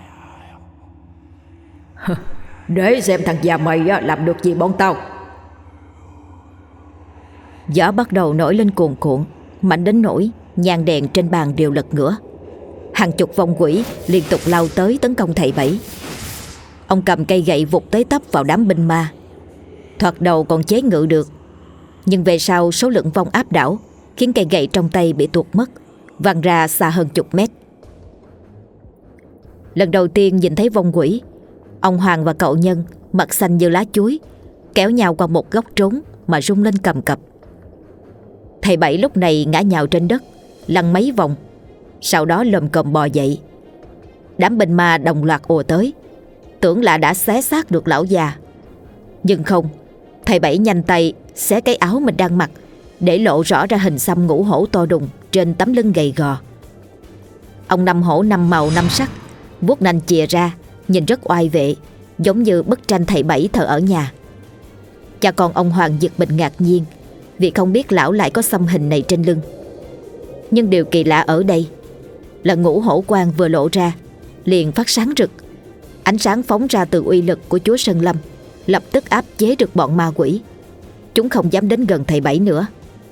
Để xem thằng già mày làm được gì bọn tao. Gió bắt đầu nổi lên cuồn cuộn, mạnh đến nỗi nhang đèn trên bàn đều lật ngửa. Hàng chục vong quỷ liên tục lao tới tấn công thầy Bảy. Ông cầm cây gậy vụt tới tấp vào đám binh ma. Thoạt đầu còn chế ngự được, nhưng về sau số lượng vong áp đảo khiến cây gậy trong tay bị tuột mất, văng ra xa hơn chục mét. Lần đầu tiên nhìn thấy vong quỷ, ông Hoàng và cậu Nhân mặt xanh như lá chuối, kéo nhau qua một góc trốn mà rung lên cầm cập. Thầy Bảy lúc này ngã nhào trên đất, lăn mấy vòng, sau đó lồm cồm bò dậy. Đám binh ma đồng loạt ùa tới, tưởng là đã xé xác được lão già. Nhưng không, thầy Bảy nhanh tay xé cái áo mình đang mặc, để lộ rõ ra hình xăm ngũ hổ to đùng trên tấm lưng gầy gò. Ông năm hổ năm màu năm sắc, vuốt nanh chìa ra, nhìn rất oai vệ, giống như bức tranh thầy Bảy thờ ở nhà. Cha con ông Hoàng giật mình ngạc nhiên vì không biết lão lại có xăm hình này trên lưng. Nhưng điều kỳ lạ ở đây là ngũ hổ quan vừa lộ ra liền phát sáng rực. Ánh sáng phóng ra từ uy lực của chúa Sơn Lâm, lập tức áp chế được bọn ma quỷ. Chúng không dám đến gần thầy Bảy nữa.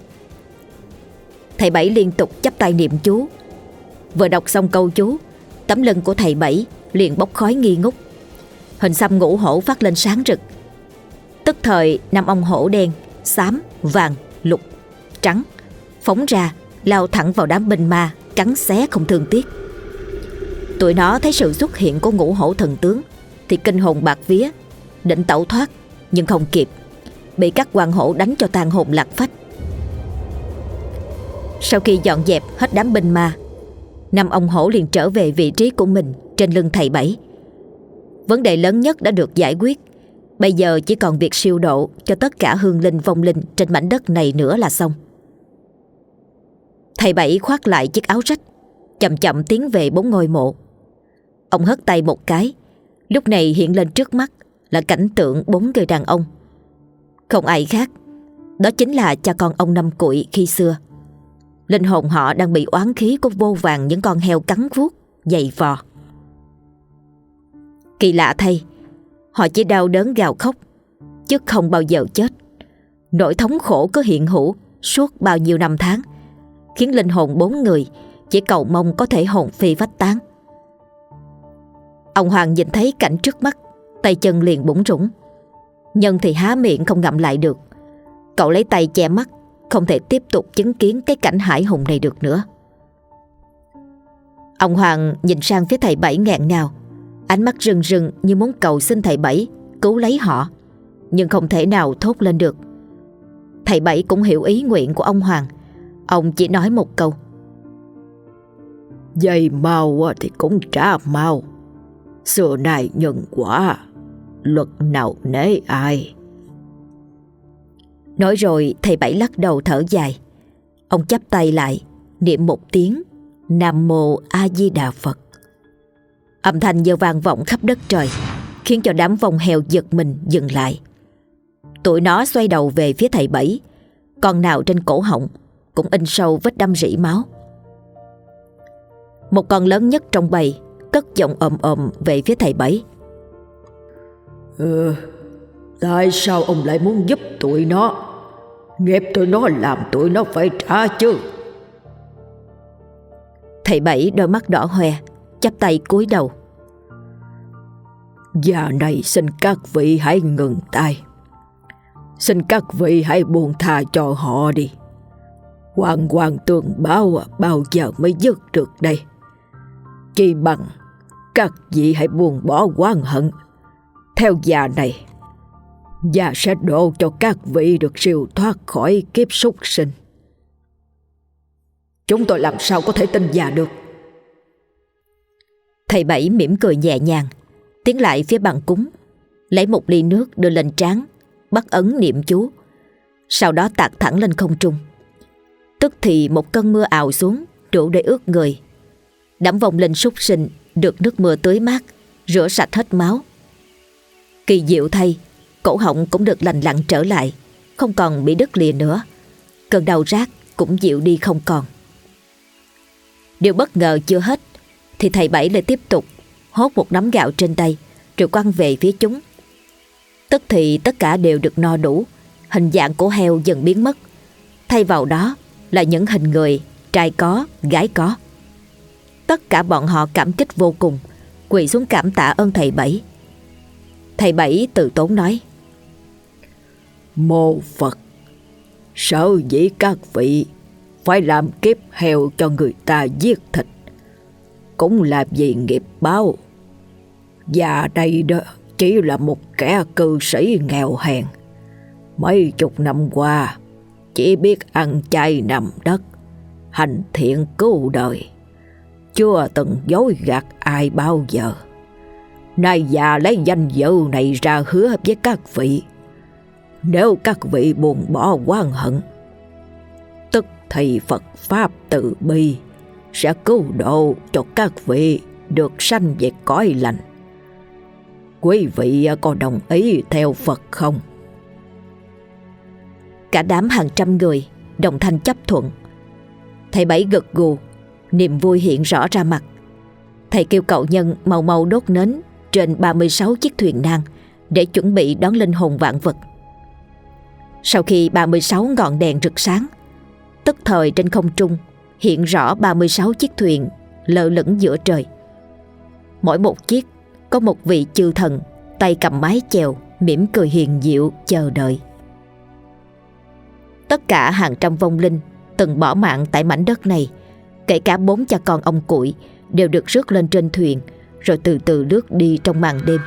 Thầy Bảy liên tục chắp tay niệm chú. Vừa đọc xong câu chú, tấm lưng của thầy Bảy liền bốc khói nghi ngút. Hình xăm ngũ hổ phát lên sáng rực. Tức thời năm ông hổ đen, xám, vàng, lục, trắng phóng ra, lao thẳng vào đám binh ma, cắn xé không thương tiếc. Tụi nó thấy sự xuất hiện của ngũ hổ thần tướng thì kinh hồn bạt vía, định tẩu thoát nhưng không kịp, bị các quan hổ đánh cho tàn hồn lạc phách. Sau khi dọn dẹp hết đám binh ma, năm ông hổ liền trở về vị trí của mình trên lưng thầy Bảy. Vấn đề lớn nhất đã được giải quyết, bây giờ chỉ còn việc siêu độ cho tất cả hương linh vong linh trên mảnh đất này nữa là xong. Thầy Bảy khoác lại chiếc áo rách, chậm chậm tiến về bốn ngôi mộ. Ông hất tay một cái, lúc này hiện lên trước mắt là cảnh tượng bốn người đàn ông. Không ai khác, đó chính là cha con ông Năm Cụi khi xưa. Linh hồn họ đang bị oán khí của vô vàn những con heo cắn vuốt, giày vò. Kỳ lạ thay, họ chỉ đau đớn gào khóc, chứ không bao giờ chết. Nỗi thống khổ cứ hiện hữu suốt bao nhiêu năm tháng, khiến linh hồn bốn người chỉ cầu mong có thể hồn phi phách tán. Ông Hoàng nhìn thấy cảnh trước mắt, tay chân liền bủn rủn. Nhân thì há miệng không ngậm lại được. Cậu lấy tay che mắt, không thể tiếp tục chứng kiến cái cảnh hãi hùng này được nữa. Ông Hoàng nhìn sang phía thầy Bảy nghẹn ngào, ánh mắt rưng rưng như muốn cầu xin thầy Bảy cứu lấy họ, nhưng không thể nào thốt lên được. Thầy Bảy cũng hiểu ý nguyện của ông Hoàng. Ông chỉ nói một câu: dây mau thì cũng trả mau, xưa này nhân quả, luật nào nể ai. Nói rồi thầy Bảy lắc đầu thở dài. Ông chắp tay lại, niệm một tiếng Nam Mô A Di Đà Phật. Âm thanh như vang vọng khắp đất trời, khiến cho đám vong heo giật mình dừng lại. Tụi nó xoay đầu về phía thầy Bảy, con nào trên cổ họng cũng in sâu vết đâm rỉ máu. Một con lớn nhất trong bầy cất giọng ồm ồm về phía thầy Bảy: Ừ, tại sao ông lại muốn giúp tụi nó? Nghiệp tụi nó làm tụi nó phải trả chứ. Thầy Bảy đôi mắt đỏ hoe, chắp tay cúi đầu: Giờ này xin các vị hãy ngừng tay. Xin các vị hãy buông tha cho họ đi. Hoàng hoàng tường báo bao giờ mới dứt được đây? Chỉ bằng các vị hãy buông bỏ oán hận. Theo già này, già sẽ độ cho các vị được siêu thoát khỏi kiếp súc sinh. Chúng tôi làm sao có thể tin già được? Thầy Bảy mỉm cười nhẹ nhàng, tiến lại phía bàn cúng, lấy một ly nước đưa lên trán, bắt ấn niệm chú, sau đó tạt thẳng lên không trung. Tức thì một cơn mưa ào xuống, đủ để ướt người. Đám vong linh súc sinh được nước mưa tưới mát, rửa sạch hết máu. Kỳ diệu thay, cổ họng cũng được lành lặn trở lại, không còn bị đứt lìa nữa. Cơn đau rát cũng dịu đi không còn. Điều bất ngờ chưa hết, thì thầy Bảy lại tiếp tục hốt một nắm gạo trên tay, rồi quăng về phía chúng. Tức thì tất cả đều được no đủ, hình dạng của heo dần biến mất. Thay vào đó là những hình người trai có, gái có. Tất cả bọn họ cảm kích vô cùng, quỳ xuống cảm tạ ơn thầy Bảy. Thầy Bảy từ tốn nói: Mô Phật, sở dĩ các vị phải làm kiếp heo cho người ta giết thịt cũng là vì nghiệp báo. Và đây đó chỉ là một kẻ cư sĩ nghèo hèn, mấy chục năm qua chỉ biết ăn chay nằm đất, hành thiện cứu đời, chưa từng dối gạt ai bao giờ. Nay già lấy danh dự này ra hứa với các vị, nếu các vị buông bỏ oán hận, tức thì Phật Pháp từ bi sẽ cứu độ cho các vị được sanh về cõi lành. Quý vị có đồng ý theo Phật không? Cả đám hàng trăm người đồng thanh chấp thuận. Thầy Bảy gật gù, niềm vui hiện rõ ra mặt. Thầy kêu cậu nhân mau mau đốt nến trên ba mươi sáu chiếc thuyền nan để chuẩn bị đón linh hồn vạn vật. Sau khi ba mươi sáu ngọn đèn rực sáng, tức thời trên không trung hiện rõ ba mươi sáu chiếc thuyền lơ lửng giữa trời. Mỗi một chiếc có một vị chư thần tay cầm mái chèo, mỉm cười hiền diệu chờ đợi. Tất cả hàng trăm vong linh từng bỏ mạng tại mảnh đất này, kể cả bốn cha con ông Cụi, đều được rước lên trên thuyền rồi từ từ lướt đi trong màn đêm.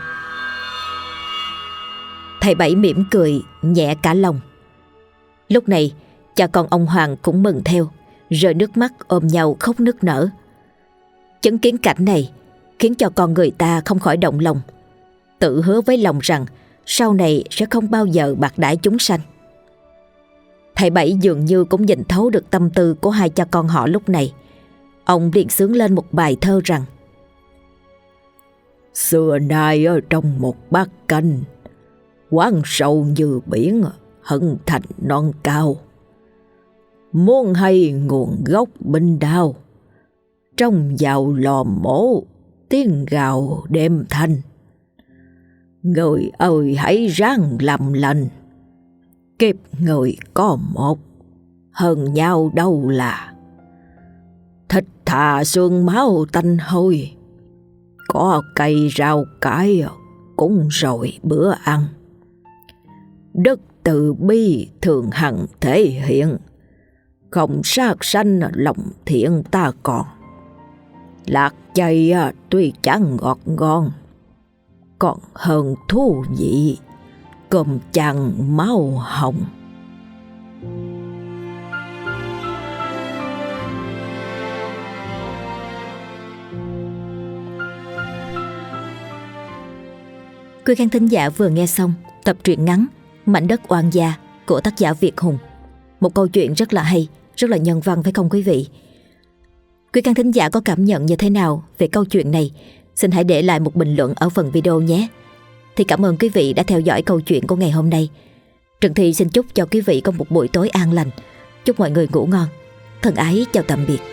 Thầy Bảy mỉm cười nhẹ cả lòng. Lúc này cha con ông Hoàng cũng mừng theo, rơi nước mắt ôm nhau khóc nức nở. Chứng kiến cảnh này khiến cho con người ta không khỏi động lòng, tự hứa với lòng rằng sau này sẽ không bao giờ bạc đãi chúng sanh. Thầy Bảy dường như cũng nhìn thấu được tâm tư của hai cha con họ lúc này. Ông liền xướng lên một bài thơ rằng: Xưa nay ở trong một bát canh, quán sâu như biển, hận thành non cao. Muốn hay nguồn gốc binh đao, trong vào lò mổ tiếng gào đêm thanh. Người ơi hãy ráng làm lành, kiếp người có một, hơn nhau đâu là. Thịt thà xương máu tanh hôi, có cây rau cải cũng rồi bữa ăn. Đức từ bi thường hằng thể hiện, không sát sanh lòng thiện ta còn. Lạc chay tuy chẳng ngọt ngon, còn hơn thú vị cơm chăn máu hồng. Quý khán thính giả vừa nghe xong tập truyện ngắn Mảnh đất oan gia của tác giả Việt Hùng. Một câu chuyện rất là hay, rất là nhân văn phải không quý vị? Quý khán thính giả có cảm nhận như thế nào về câu chuyện này? Xin hãy để lại một bình luận ở phần video nhé. Thì cảm ơn quý vị đã theo dõi câu chuyện của ngày hôm nay. Trần Thị xin chúc cho quý vị có một buổi tối an lành. Chúc mọi người ngủ ngon. Thân ái chào tạm biệt.